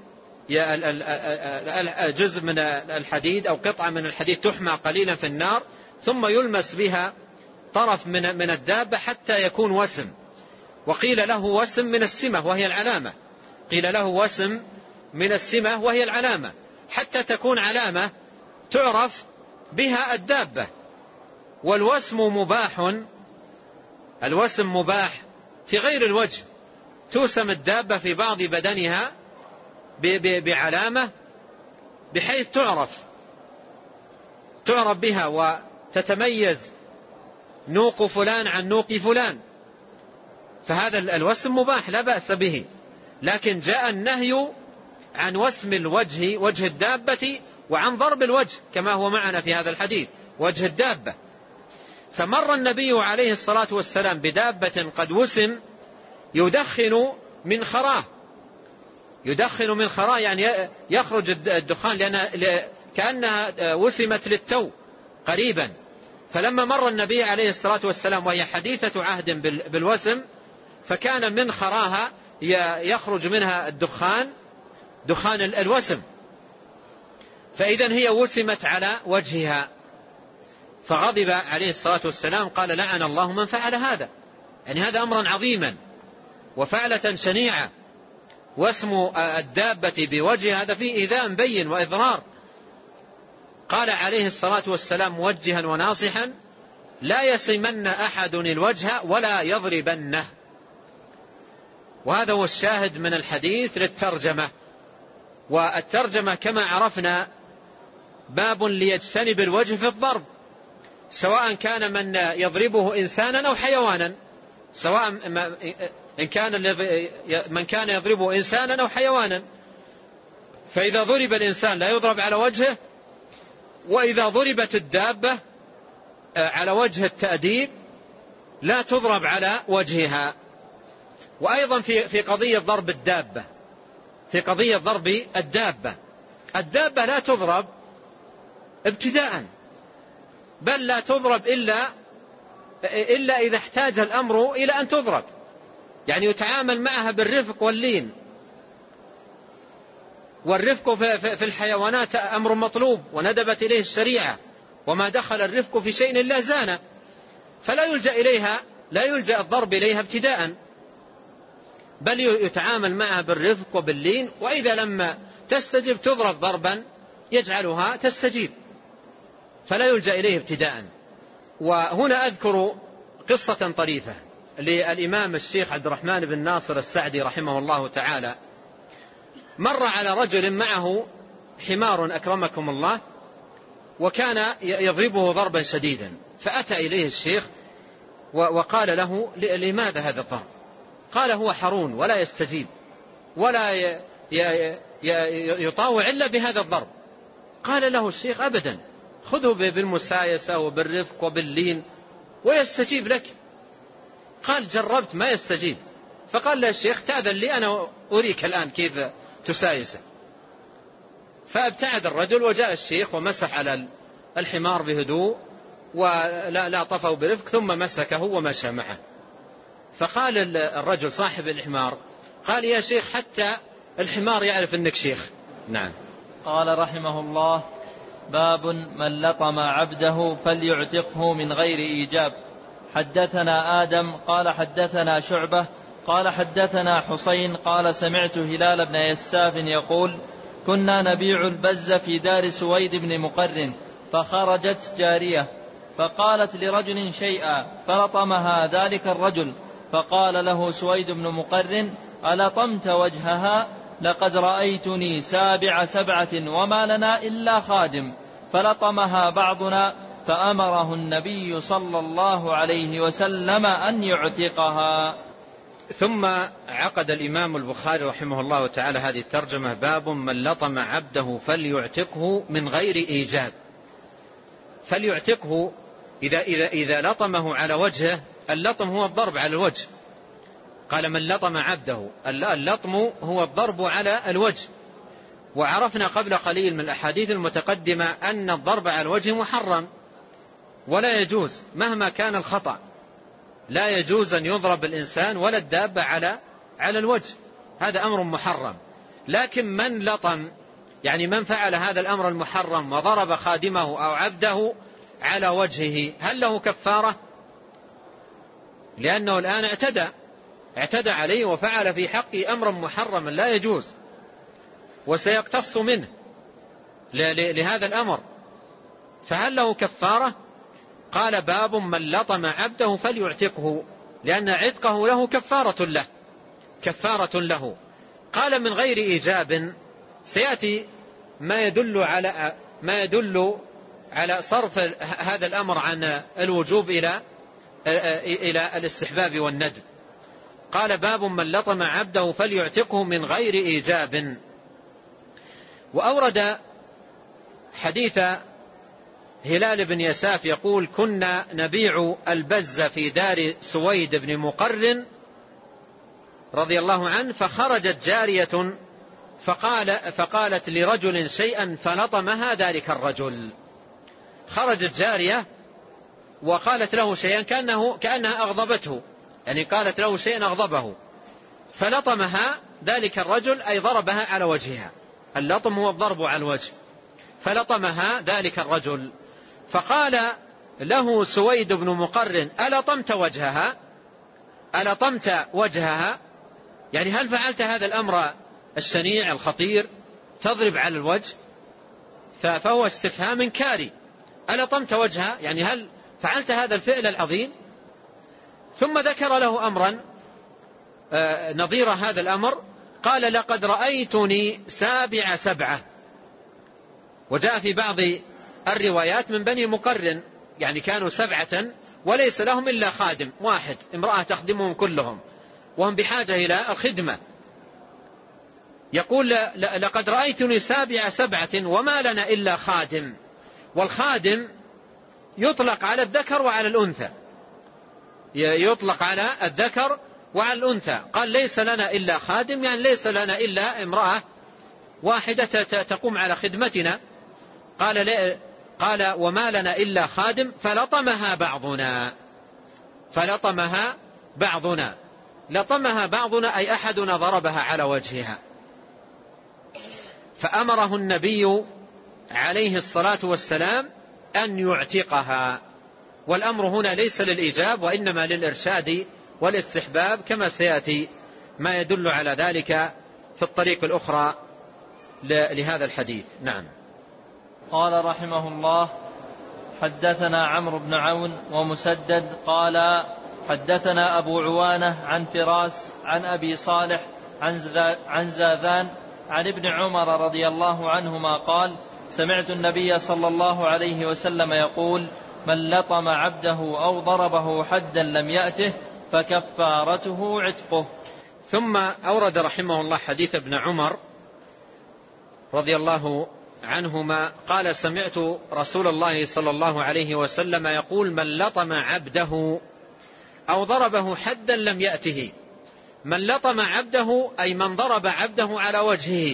جزء من الحديد أو قطعة من الحديد تحمى قليلا في النار ثم يلمس بها طرف من الدابة حتى يكون وسم. وقيل له وسم من السمة وهي العلامة، قيل له وسم من السمة وهي العلامة، حتى تكون علامة تعرف بها الدابة. والوسم مباح، الوسم مباح في غير الوجه، توسم الدابة في بعض بدنها بعلامة بحيث تعرف تعرف بها وتتميز نوق فلان عن نوق فلان، فهذا الوسم مباح لا بأس به. لكن جاء النهي عن وسم الوجه، وجه الدابة، وعن ضرب الوجه كما هو معنا في هذا الحديث وجه الدابة. فمر النبي عليه الصلاة والسلام بدابة قد وسم يدخن من خراه، يدخن من خراه يعني يخرج الدخان، لأن كأنها وسمت للتو قريبا. فلما مر النبي عليه الصلاة والسلام وهي حديثة عهد بالوسم، فكان من خراها يخرج منها الدخان، دخان الوسم، فإذا هي وسمت على وجهها. فغضب عليه الصلاة والسلام قال: لعن الله من فعل هذا، يعني هذا أمرا عظيما وفعلة شنيعة واسم الدابة بوجه هذا فيه إيذاء بين وإضرار. قال عليه الصلاة والسلام موجها وناصحا: لا يسمن أحد الوجه ولا يضربنه. وهذا هو الشاهد من الحديث للترجمة. والترجمة كما عرفنا باب ليجتنب الوجه في الضرب، سواء كان من يضربه إنسانا أو حيوانا، سواء إن كان من كان يضربه إنسانا أو حيوانا. فإذا ضرب الإنسان لا يضرب على وجهه، وإذا ضربت الدابة على وجه التأديب لا تضرب على وجهها. وأيضا في في قضية ضرب الدابة، في قضية ضرب الدابة الدابة لا تضرب ابتداء، بل لا تضرب إلا إلا إذا احتاج الأمر إلى أن تضرب، يعني يتعامل معها بالرفق واللين. والرفق في الحيوانات أمر مطلوب وندبت إليه الشريعة، وما دخل الرفق في شيء إلا زانه، فلا يلجأ إليها، لا يلجأ الضرب إليها ابتداء، بل يتعامل معها بالرفق وباللين، وإذا لم تستجب تضرب ضربا يجعلها تستجيب، فلا يلجأ إليه ابتداء. وهنا أذكر قصة طريفة للإمام الشيخ عبد الرحمن بن ناصر السعدي رحمه الله تعالى. مر على رجل معه حمار أكرمكم الله، وكان يضربه ضربا شديدا، فأتى إليه الشيخ وقال له: لماذا هذا الضرب؟ قال: هو حرون ولا يستجيب ولا يطاوع إلا بهذا الضرب. قال له الشيخ: أبدا، خذه بالمسايسة وبالرفق وباللين ويستجيب لك. قال: جربت ما يستجيب. فقال له الشيخ: تأذن لي أنا أريك الآن كيف تسايسه. فابتعد الرجل وجاء الشيخ ومسح على الحمار بهدوء ولا لا طفوا برفق، ثم مسكه ومشى معه. فقال الرجل صاحب الحمار: قال: يا شيخ حتى الحمار يعرف أنك شيخ. نعم. قال رحمه الله: باب من لطم عبده فليعتقه من غير إيجاب. حدثنا آدم قال حدثنا شعبة قال حدثنا حسين قال سمعت هلال بن يساف يقول: كنا نبيع البز في دار سويد بن مقرن، فخرجت جارية فقالت لرجل شيئا فلطمها ذلك الرجل، فقال له سويد بن مقرن: ألطمت وجهها؟ لقد رأيتني سابع سبعة وما لنا إلا خادم. فلطمها بعضنا، فأمره النبي صلى الله عليه وسلم أن يعتقها. ثم عقد الإمام البخاري رحمه الله تعالى هذه الترجمة: باب من لطم عبده فليعتقه من غير إيجاب. فليعتقه إذا, إذا, إذا لطمه على وجهه، اللطم هو الضرب على الوجه. قال: من لطم عبده، اللطم هو الضرب على الوجه. وعرفنا قبل قليل من الأحاديث المتقدمة أن الضرب على الوجه محرم ولا يجوز مهما كان الخطأ، لا يجوز أن يضرب الإنسان ولا الدابة على على الوجه، هذا أمر محرم. لكن من لطم، يعني من فعل هذا الأمر المحرم وضرب خادمه أو عبده على وجهه، هل له كفارة؟ لأنه الآن اعتدى اعتدى عليه وفعل في حقه أمرا محرما لا يجوز، وسيقتص منه لهذا الأمر، فهل له كفارة؟ قال: باب من لطم عبده فليعتقه، لأن عتقه له كفارة له كفارة له. قال: من غير إيجاب، سيأتي ما يدل على ما يدل على صرف هذا الأمر عن الوجوب إلى إلى الاستحباب والندب. قال: باب من لطم عبده فليعتقه من غير إيجاب. وأورد حديث هلال بن يساف يقول: كنا نبيع البز في دار سويد بن مقرن رضي الله عنه، فخرجت جارية فقال فقالت لرجل شيئا فلطمها ذلك الرجل. خرجت جارية وقالت له شيئا كأنه كأنها أغضبته، يعني قالت له شيئا أغضبه، فلطمها ذلك الرجل، أي ضربها على وجهها. اللطم هو الضرب على الوجه. فلطمها ذلك الرجل، فقال له سويد بن مقرن: ألطمت وجهها؟ ألطمت وجهها؟ يعني هل فعلت هذا الأمر الشنيع الخطير تضرب على الوجه، فهو استفهام إنكاري. ألطمت وجهها يعني هل فعلت هذا الفعل العظيم؟ ثم ذكر له أمرا نظير هذا الأمر، قال لقد رأيتني سابع سبعة. وجاء في بعض الروايات من بني مقرن، يعني كانوا سبعة وليس لهم إلا خادم واحد، امرأة تخدمهم كلهم وهم بحاجة إلى الخدمة. يقول لقد رأيتني سابع سبعة وما لنا إلا خادم. والخادم يطلق على الذكر وعلى الأنثى، يطلق على الذكر وعلى الأنثى. قال ليس لنا إلا خادم، يعني ليس لنا إلا امرأة واحدة تقوم على خدمتنا. قال قال وما لنا إلا خادم فلطمها بعضنا، فلطمها بعضنا، لطمها بعضنا أي أحدنا ضربها على وجهها. فأمره النبي عليه الصلاة والسلام أن يعتقها. والأمر هنا ليس للإيجاب وإنما للإرشاد والاستحباب، كما سيأتي ما يدل على ذلك في الطريق الأخرى لهذا الحديث. نعم. قال رحمه الله: حدثنا عمرو بن عون ومسدد قال حدثنا أبو عوانة عن فراس عن أبي صالح عن زاذان عن ابن عمر رضي الله عنهما قال: سمعت النبي صلى الله عليه وسلم يقول: من لطم عبده أو ضربه حدا لم يأته فكفارته عتقه. ثم أورد رحمه الله حديث ابن عمر رضي الله عنهما قال: سمعت رسول الله صلى الله عليه وسلم يقول: من لطم عبده أو ضربه حدا لم يأته. من لطم عبده أي من ضرب عبده على وجهه.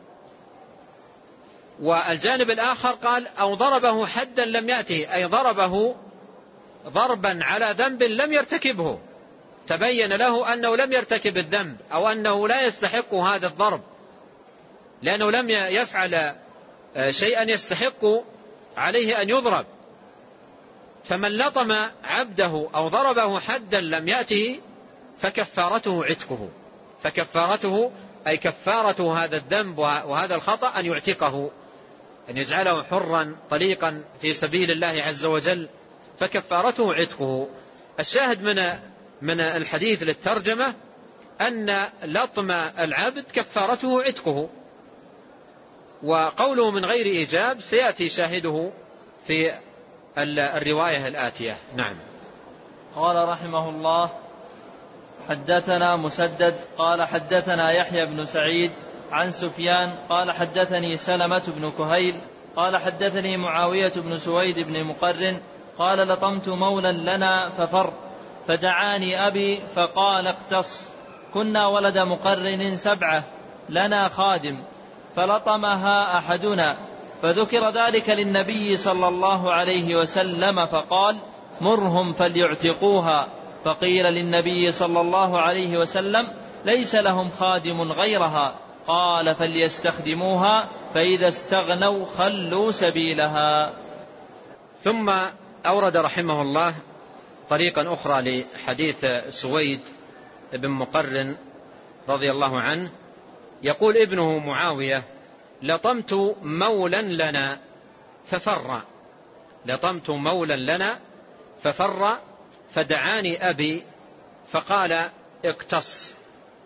والجانب الآخر قال: أو ضربه حدا لم يأته، أي ضربه ضربا على ذنب لم يرتكبه، تبين له أنه لم يرتكب الذنب أو أنه لا يستحق هذا الضرب لأنه لم يفعل شيئا يستحق عليه أن يضرب. فمن لطم عبده أو ضربه حدا لم يأته فكفارته عتقه. فكفارته أي كفارة هذا الذنب وهذا الخطأ أن يعتقه، أن يجعله حرا طليقا في سبيل الله عز وجل، فكفارته عتقه. الشاهد من من الحديث للترجمة أن لطم العبد كفارته عتقه، وقوله من غير إيجاب سيأتي شاهده في الرواية الآتية. نعم. قال رحمه الله: حدثنا مسدد قال حدثنا يحيى بن سعيد عن سفيان قال حدثني سلمة بن كهيل قال حدثني معاوية بن سويد بن مقرن قال: لطمت مولا لنا ففر، فدعاني أبي فقال: اقتص، كنا ولد مقرن سبعة لنا خادم، فلطمها أحدنا، فذكر ذلك للنبي صلى الله عليه وسلم فقال: مرهم فليعتقوها. فقيل للنبي صلى الله عليه وسلم: ليس لهم خادم غيرها. قال: فليستخدموها، فإذا استغنوا خلوا سبيلها. ثم أورد رحمه الله طريقا أخرى لحديث سويد بن مقرن رضي الله عنه، يقول ابنه معاوية: لطمت مولا لنا ففر، لطمت مولا لنا ففر، فدعاني أبي فقال: اقتص.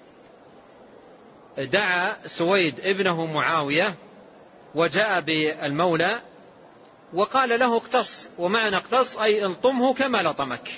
دعا سويد ابنه معاوية وجاء بالمولى وقال له: اقتص. ومعنى اقتص أي الطمه كما لطمك،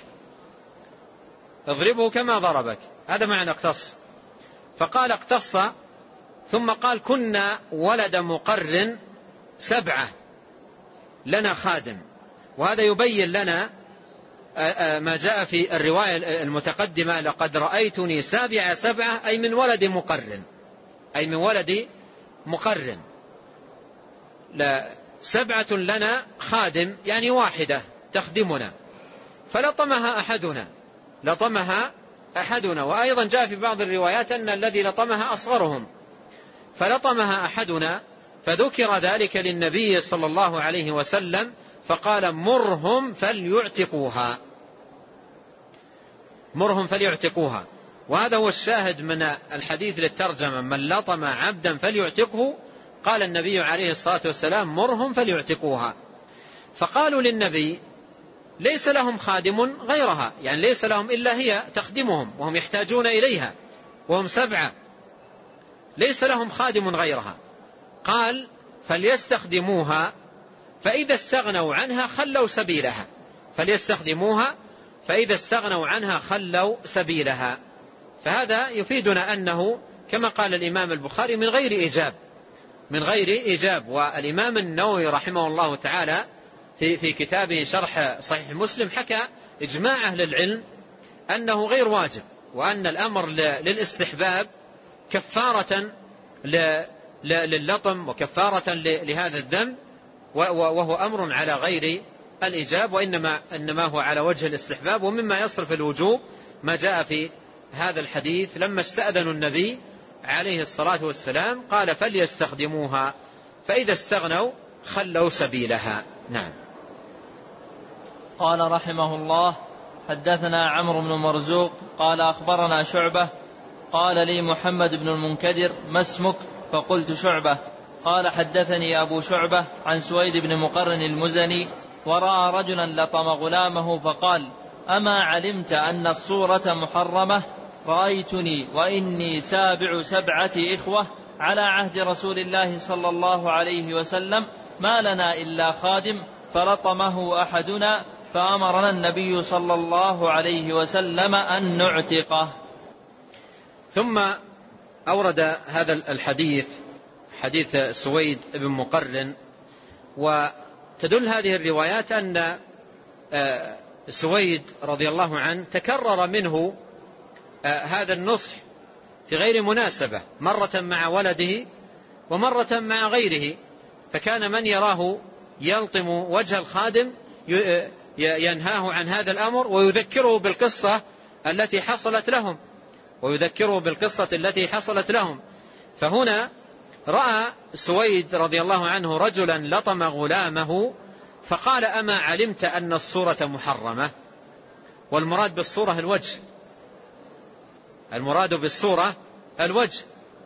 اضربه كما ضربك، هذا معنى اقتص. فقال: اقتص. ثم قال: كنا ولد مقرن سبعة لنا خادم. وهذا يبين لنا ما جاء في الرواية المتقدمة: لقد رأيتني سابع سبعة، أي من ولد مقرن، أي من ولد مقرن. لا سبعة لنا خادم يعني واحدة تخدمنا، فلطمها أحدنا، لطمها أحدنا. وأيضا جاء في بعض الروايات أن الذي لطمها أصغرهم، فلطمها أحدنا، فذكر ذلك للنبي صلى الله عليه وسلم فقال: مرهم فليعتقوها، مرهم فليعتقوها. وهذا هو الشاهد من الحديث للترجمة: من لطم عبدا فليعتقه. قال النبي عليه الصلاة والسلام: مرهم فليعتقوها. فقالوا للنبي: ليس لهم خادم غيرها، يعني ليس لهم إلا هي تخدمهم وهم يحتاجون إليها وهم سبعة، ليس لهم خادم غيرها. قال: فليستخدموها فإذا استغنوا عنها خلوا سبيلها. فليستخدموها فإذا استغنوا عنها خلوا سبيلها. فهذا يفيدنا أنه كما قال الإمام البخاري من غير إيجاب، من غير إيجاب. والإمام النووي رحمه الله تعالى في في كتابه شرح صحيح مسلم حكى إجماع أهل العلم أنه غير واجب، وأن الأمر للاستحباب كفارة لللطم وكفارة لهذا الذنب، وهو أمر على غير الإيجاب، وإنما إنما هو على وجه الاستحباب. ومما يصرف الوجوب ما جاء في هذا الحديث لما استأذنوا النبي عليه الصلاة والسلام قال: فليستخدموها فإذا استغنوا خلوا سبيلها. نعم. قال رحمه الله: حدثنا عمرو بن مرزوق قال أخبرنا شعبة قال لي محمد بن المنكدر: ما اسمك؟ فقلت: شعبة. قال: حدثني أبو شعبة عن سويد بن مقرن المزني ورأى رجلا لطم غلامه فقال: أما علمت أن الصورة محرمة؟ رأيتني وإني سابع سبعة إخوة على عهد رسول الله صلى الله عليه وسلم، ما لنا إلا خادم، فلطمه أحدنا فأمرنا النبي صلى الله عليه وسلم أن نعتقه. ثم أورد هذا الحديث، حديث سويد بن مقرن، وتدل هذه الروايات أن سويد رضي الله عنه تكرر منه هذا النصح في غير مناسبة، مرة مع ولده ومرة مع غيره. فكان من يراه يلطم وجه الخادم ينهاه عن هذا الأمر ويذكره بالقصة التي حصلت لهم ويذكره بالقصة التي حصلت لهم. فهنا رأى سويد رضي الله عنه رجلا لطم غلامه فقال: أما علمت أن الصورة محرمة؟ والمراد بالصورة الوجه، المراد بالصورة الوجه،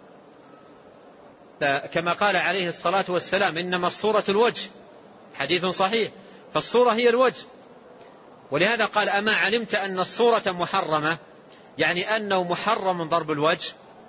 كما قال عليه الصلاة والسلام: إنما الصورة الوجه، حديث صحيح، فالصورة هي الوجه. ولهذا قال: أما علمت أن الصورة محرمة، يعني أنه محرم ضرب الوجه.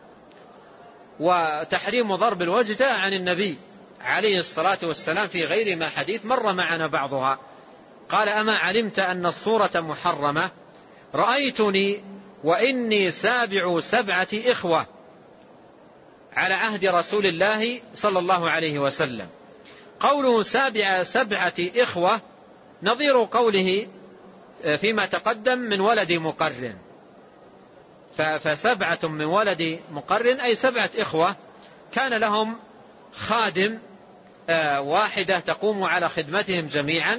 وتحريم ضرب الوجه جاء عن النبي عليه الصلاة والسلام في غير ما حديث مر معنا بعضها. قال: أما علمت أن الصورة محرمة؟ رأيتني وإني سابع سبعة إخوة على عهد رسول الله صلى الله عليه وسلم. قوله سابع سبعة إخوة نظير قوله فيما تقدم من ولد مقرن، فسبعة من ولد مقرن أي سبعة إخوة كان لهم خادم واحدة تقوم على خدمتهم جميعا،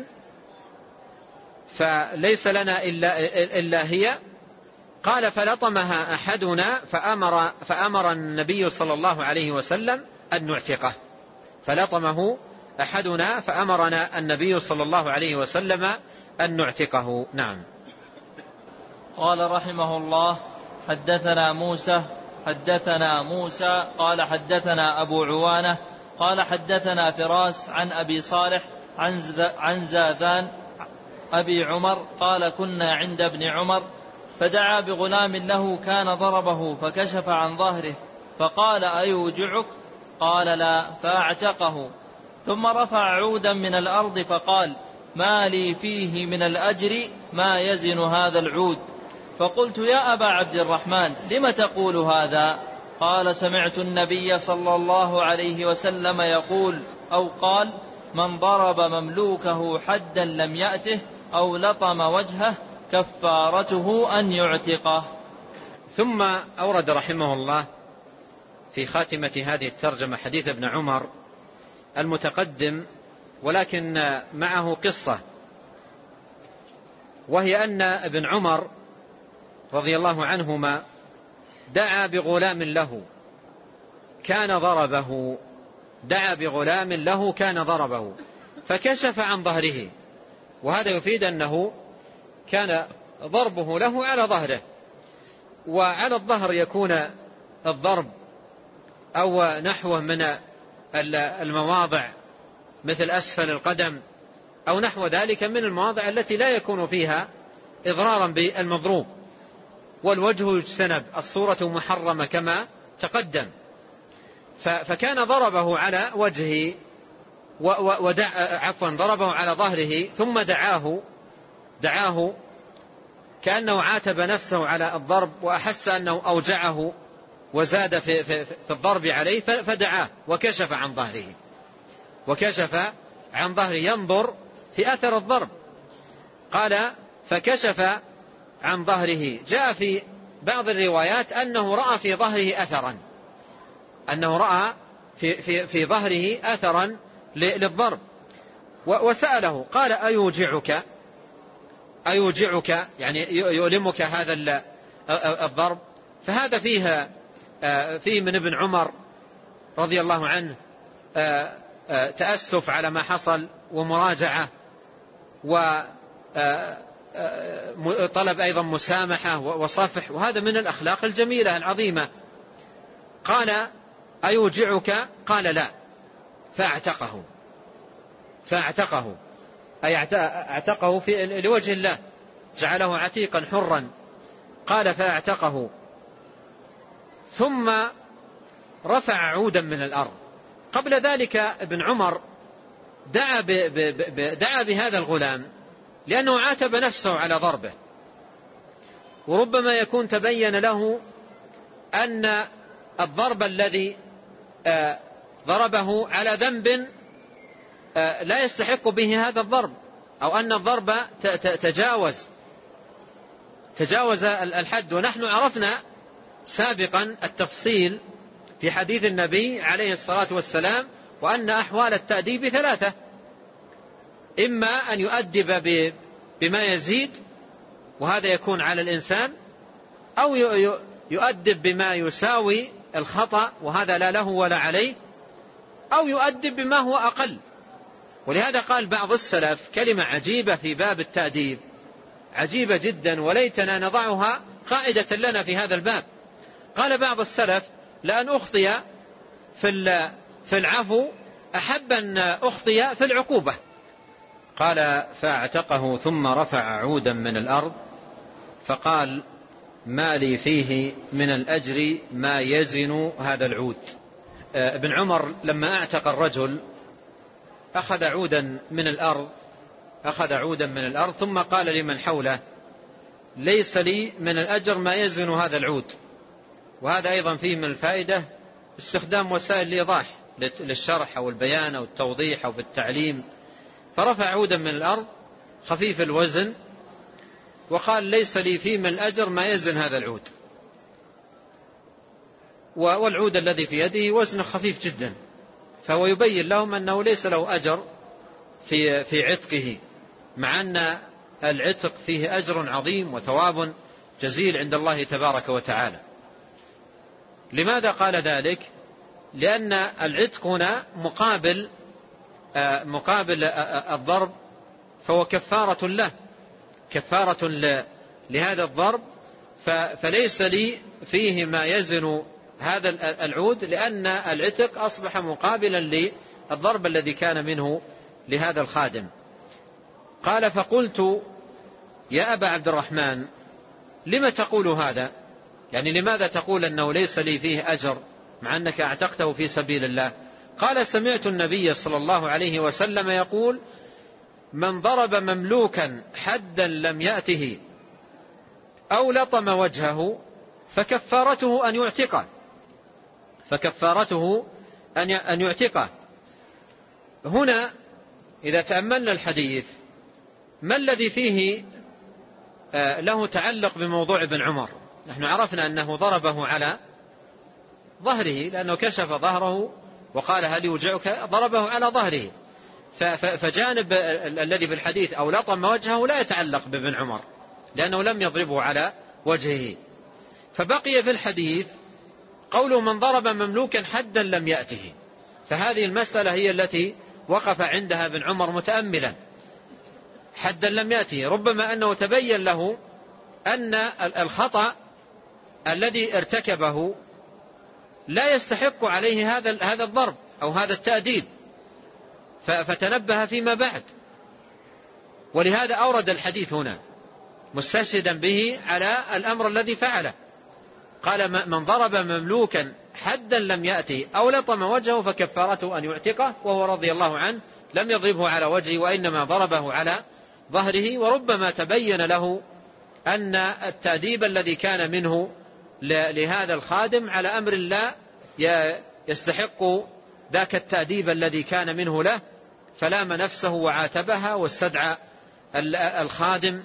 فليس لنا إلا, إلا هي. قال: فلطمها أحدنا فأمر, فأمر النبي صلى الله عليه وسلم أن نعتقه. فلطمه أحدنا فأمرنا النبي صلى الله عليه وسلم أن نعتقه. نعم. قال رحمه الله: حدثنا موسى حدثنا موسى قال حدثنا أبو عوانة قال حدثنا فراس عن أبي صالح عن زاذان أبي عمر قال: كنا عند ابن عمر فدعا بغلام له كان ضربه فكشف عن ظهره فقال: أيوجعك؟ قال: لا، فأعتقه. ثم رفع عودا من الأرض فقال: ما لي فيه من الأجر ما يزن هذا العود. فقلت: يا أبا عبد الرحمن، لم تقول هذا؟ قال: سمعت النبي صلى الله عليه وسلم يقول أو قال: من ضرب مملوكه حدا لم يأته أو لطم وجهه كفارته أن يعتقه. ثم أورد رحمه الله في خاتمة هذه الترجمة حديث ابن عمر المتقدم، ولكن معه قصة، وهي أن ابن عمر رضي الله عنهما دعا بغلام له كان ضربه دعا بغلام له كان ضربه فكشف عن ظهره، وهذا يفيد أنه كان ضربه له على ظهره. وعلى الظهر يكون الضرب أو نحوه من المواضع مثل أسفل القدم أو نحو ذلك من المواضع التي لا يكون فيها إضرارا بالمضروب. والوجه يجتنب، الصورة محرمة كما تقدم. فكان ضربه على وجهه ودع عفوا ضربه على ظهره ثم دعاه دعاه كأنه عاتب نفسه على الضرب وأحس أنه أوجعه وزاد في, في, في الضرب عليه فدعاه وكشف عن ظهره وكشف عن ظهره ينظر في أثر الضرب. قال فكشف عن ظهره. جاء في بعض الروايات أنه رأى في ظهره أثرا أنه رأى في, في, في ظهره أثرا للضرب وسأله قال أيوجعك أيوجعك يعني يؤلمك هذا الضرب. فهذا فيه فيه من ابن عمر رضي الله عنه تأسف على ما حصل ومراجعة وطلب أيضا مسامحة وصفح، وهذا من الأخلاق الجميلة العظيمة. قال أيوجعك قال لا فاعتقه فاعتقه أي اعتقه في لوجه الله جعله عتيقا حرا. قال فاعتقه ثم رفع عودا من الأرض. قبل ذلك ابن عمر دعا, ب ب ب دعا بهذا الغلام لأنه عاتب نفسه على ضربه، وربما يكون تبين له أن الضرب الذي ضربه على ذنب لا يستحق به هذا الضرب، أو أن الضرب تجاوز تجاوز الحد. ونحن عرفنا سابقا التفصيل في حديث النبي عليه الصلاة والسلام وأن أحوال التأديب ثلاثة: إما أن يؤدب بما يزيد وهذا يكون على الإنسان، أو يؤدب بما يساوي الخطأ وهذا لا له ولا عليه، أو يؤدب بما هو أقل. ولهذا قال بعض السلف كلمة عجيبة في باب التأديب، عجيبة جدا، وليتنا نضعها قاعدة لنا في هذا الباب. قال بعض السلف: لأن أخطي في العفو أحب أن أخطي في العقوبة. قال فاعتقه ثم رفع عودا من الأرض فقال: ما لي فيه من الأجر ما يزن هذا العود. ابن عمر لما اعتق الرجل أخذ عودا من الأرض أخذ عودا من الأرض ثم قال لمن حوله: ليس لي من الأجر ما يزن هذا العود. وهذا أيضا فيه من الفائدة استخدام وسائل الإيضاح للشرح أو البيان أو التوضيح أو بالتعليم. فرفع عودا من الأرض خفيف الوزن وقال: ليس لي فيه من الأجر ما يزن هذا العود. والعود الذي في يده وزنه خفيف جدا، فهو يبين لهم أنه ليس له أجر في في عتقه، مع أن العتق فيه أجر عظيم وثواب جزيل عند الله تبارك وتعالى. لماذا قال ذلك؟ لأن العتق هنا مقابل مقابل الضرب، فهو كفارة له كفارة لهذا الضرب، فليس لي فيه ما يزن هذا العود، لأن العتق أصبح مقابلا للضرب الذي كان منه لهذا الخادم. قال: فقلت: يا أبا عبد الرحمن، لما تقول هذا؟ يعني لماذا تقول أنه ليس لي فيه أجر مع أنك اعتقته في سبيل الله؟ قال: سمعت النبي صلى الله عليه وسلم يقول: من ضرب مملوكا حدا لم يأته أو لطم وجهه فكفارته أن يعتقه فكفارته أن يعتقه. هنا إذا تأملنا الحديث ما الذي فيه له تعلق بموضوع ابن عمر؟ نحن عرفنا أنه ضربه على ظهره لأنه كشف ظهره وقال: هل يوجعك؟ ضربه على ظهره. فجانب الذي بالحديث أو لطم وجهه لا يتعلق بابن عمر لأنه لم يضربه على وجهه. فبقي في الحديث قوله: من ضرب مملوكا حدا لم يأته. فهذه المسألة هي التي وقف عندها ابن عمر متأملا، حدا لم يأته. ربما أنه تبين له أن الخطأ الذي ارتكبه لا يستحق عليه هذا هذا الضرب أو هذا التأديب، فتنبه فيما بعد. ولهذا أورد الحديث هنا مستشهدا به على الأمر الذي فعله. قال: من ضرب مملوكا حدا لم يأته أو لطم وجهه فكفارته أن يعتقه، وهو رضي الله عنه لم يضربه على وجهه وإنما ضربه على ظهره. وربما تبين له أن التأديب الذي كان منه لهذا الخادم على أمر لا يستحق ذاك التأديب الذي كان منه له، فلام نفسه وعاتبها واستدعى الخادم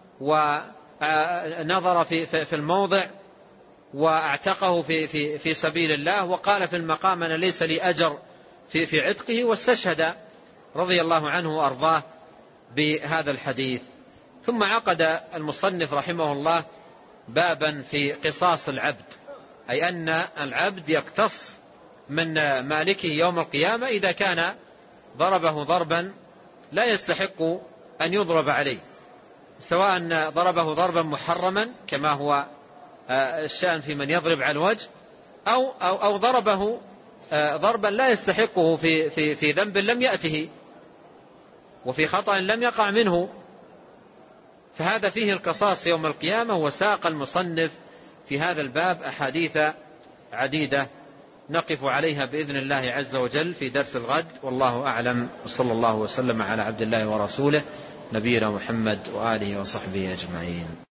ونظر في الموضع واعتقه في, في, في سبيل الله، وقال في المقام: أنا ليس لي أجر في, في عتقه، واستشهد رضي الله عنه وأرضاه بهذا الحديث. ثم عقد المصنف رحمه الله بابا في قصاص العبد، أي أن العبد يقتص من مالكه يوم القيامة إذا كان ضربه ضربا لا يستحق أن يضرب عليه، سواء ضربه ضربا محرما كما هو الشأن في من يضرب على الوجه، أو, أو, أو ضربه ضربا لا يستحقه في, في, في ذنب لم يأته وفي خطأ لم يقع منه، فهذا فيه القصاص يوم القيامة. وساق المصنف في هذا الباب أحاديث عديدة نقف عليها بإذن الله عز وجل في درس الغد، والله أعلم، وصلى الله وسلم على عبد الله ورسوله نبينا محمد وآله وصحبه أجمعين.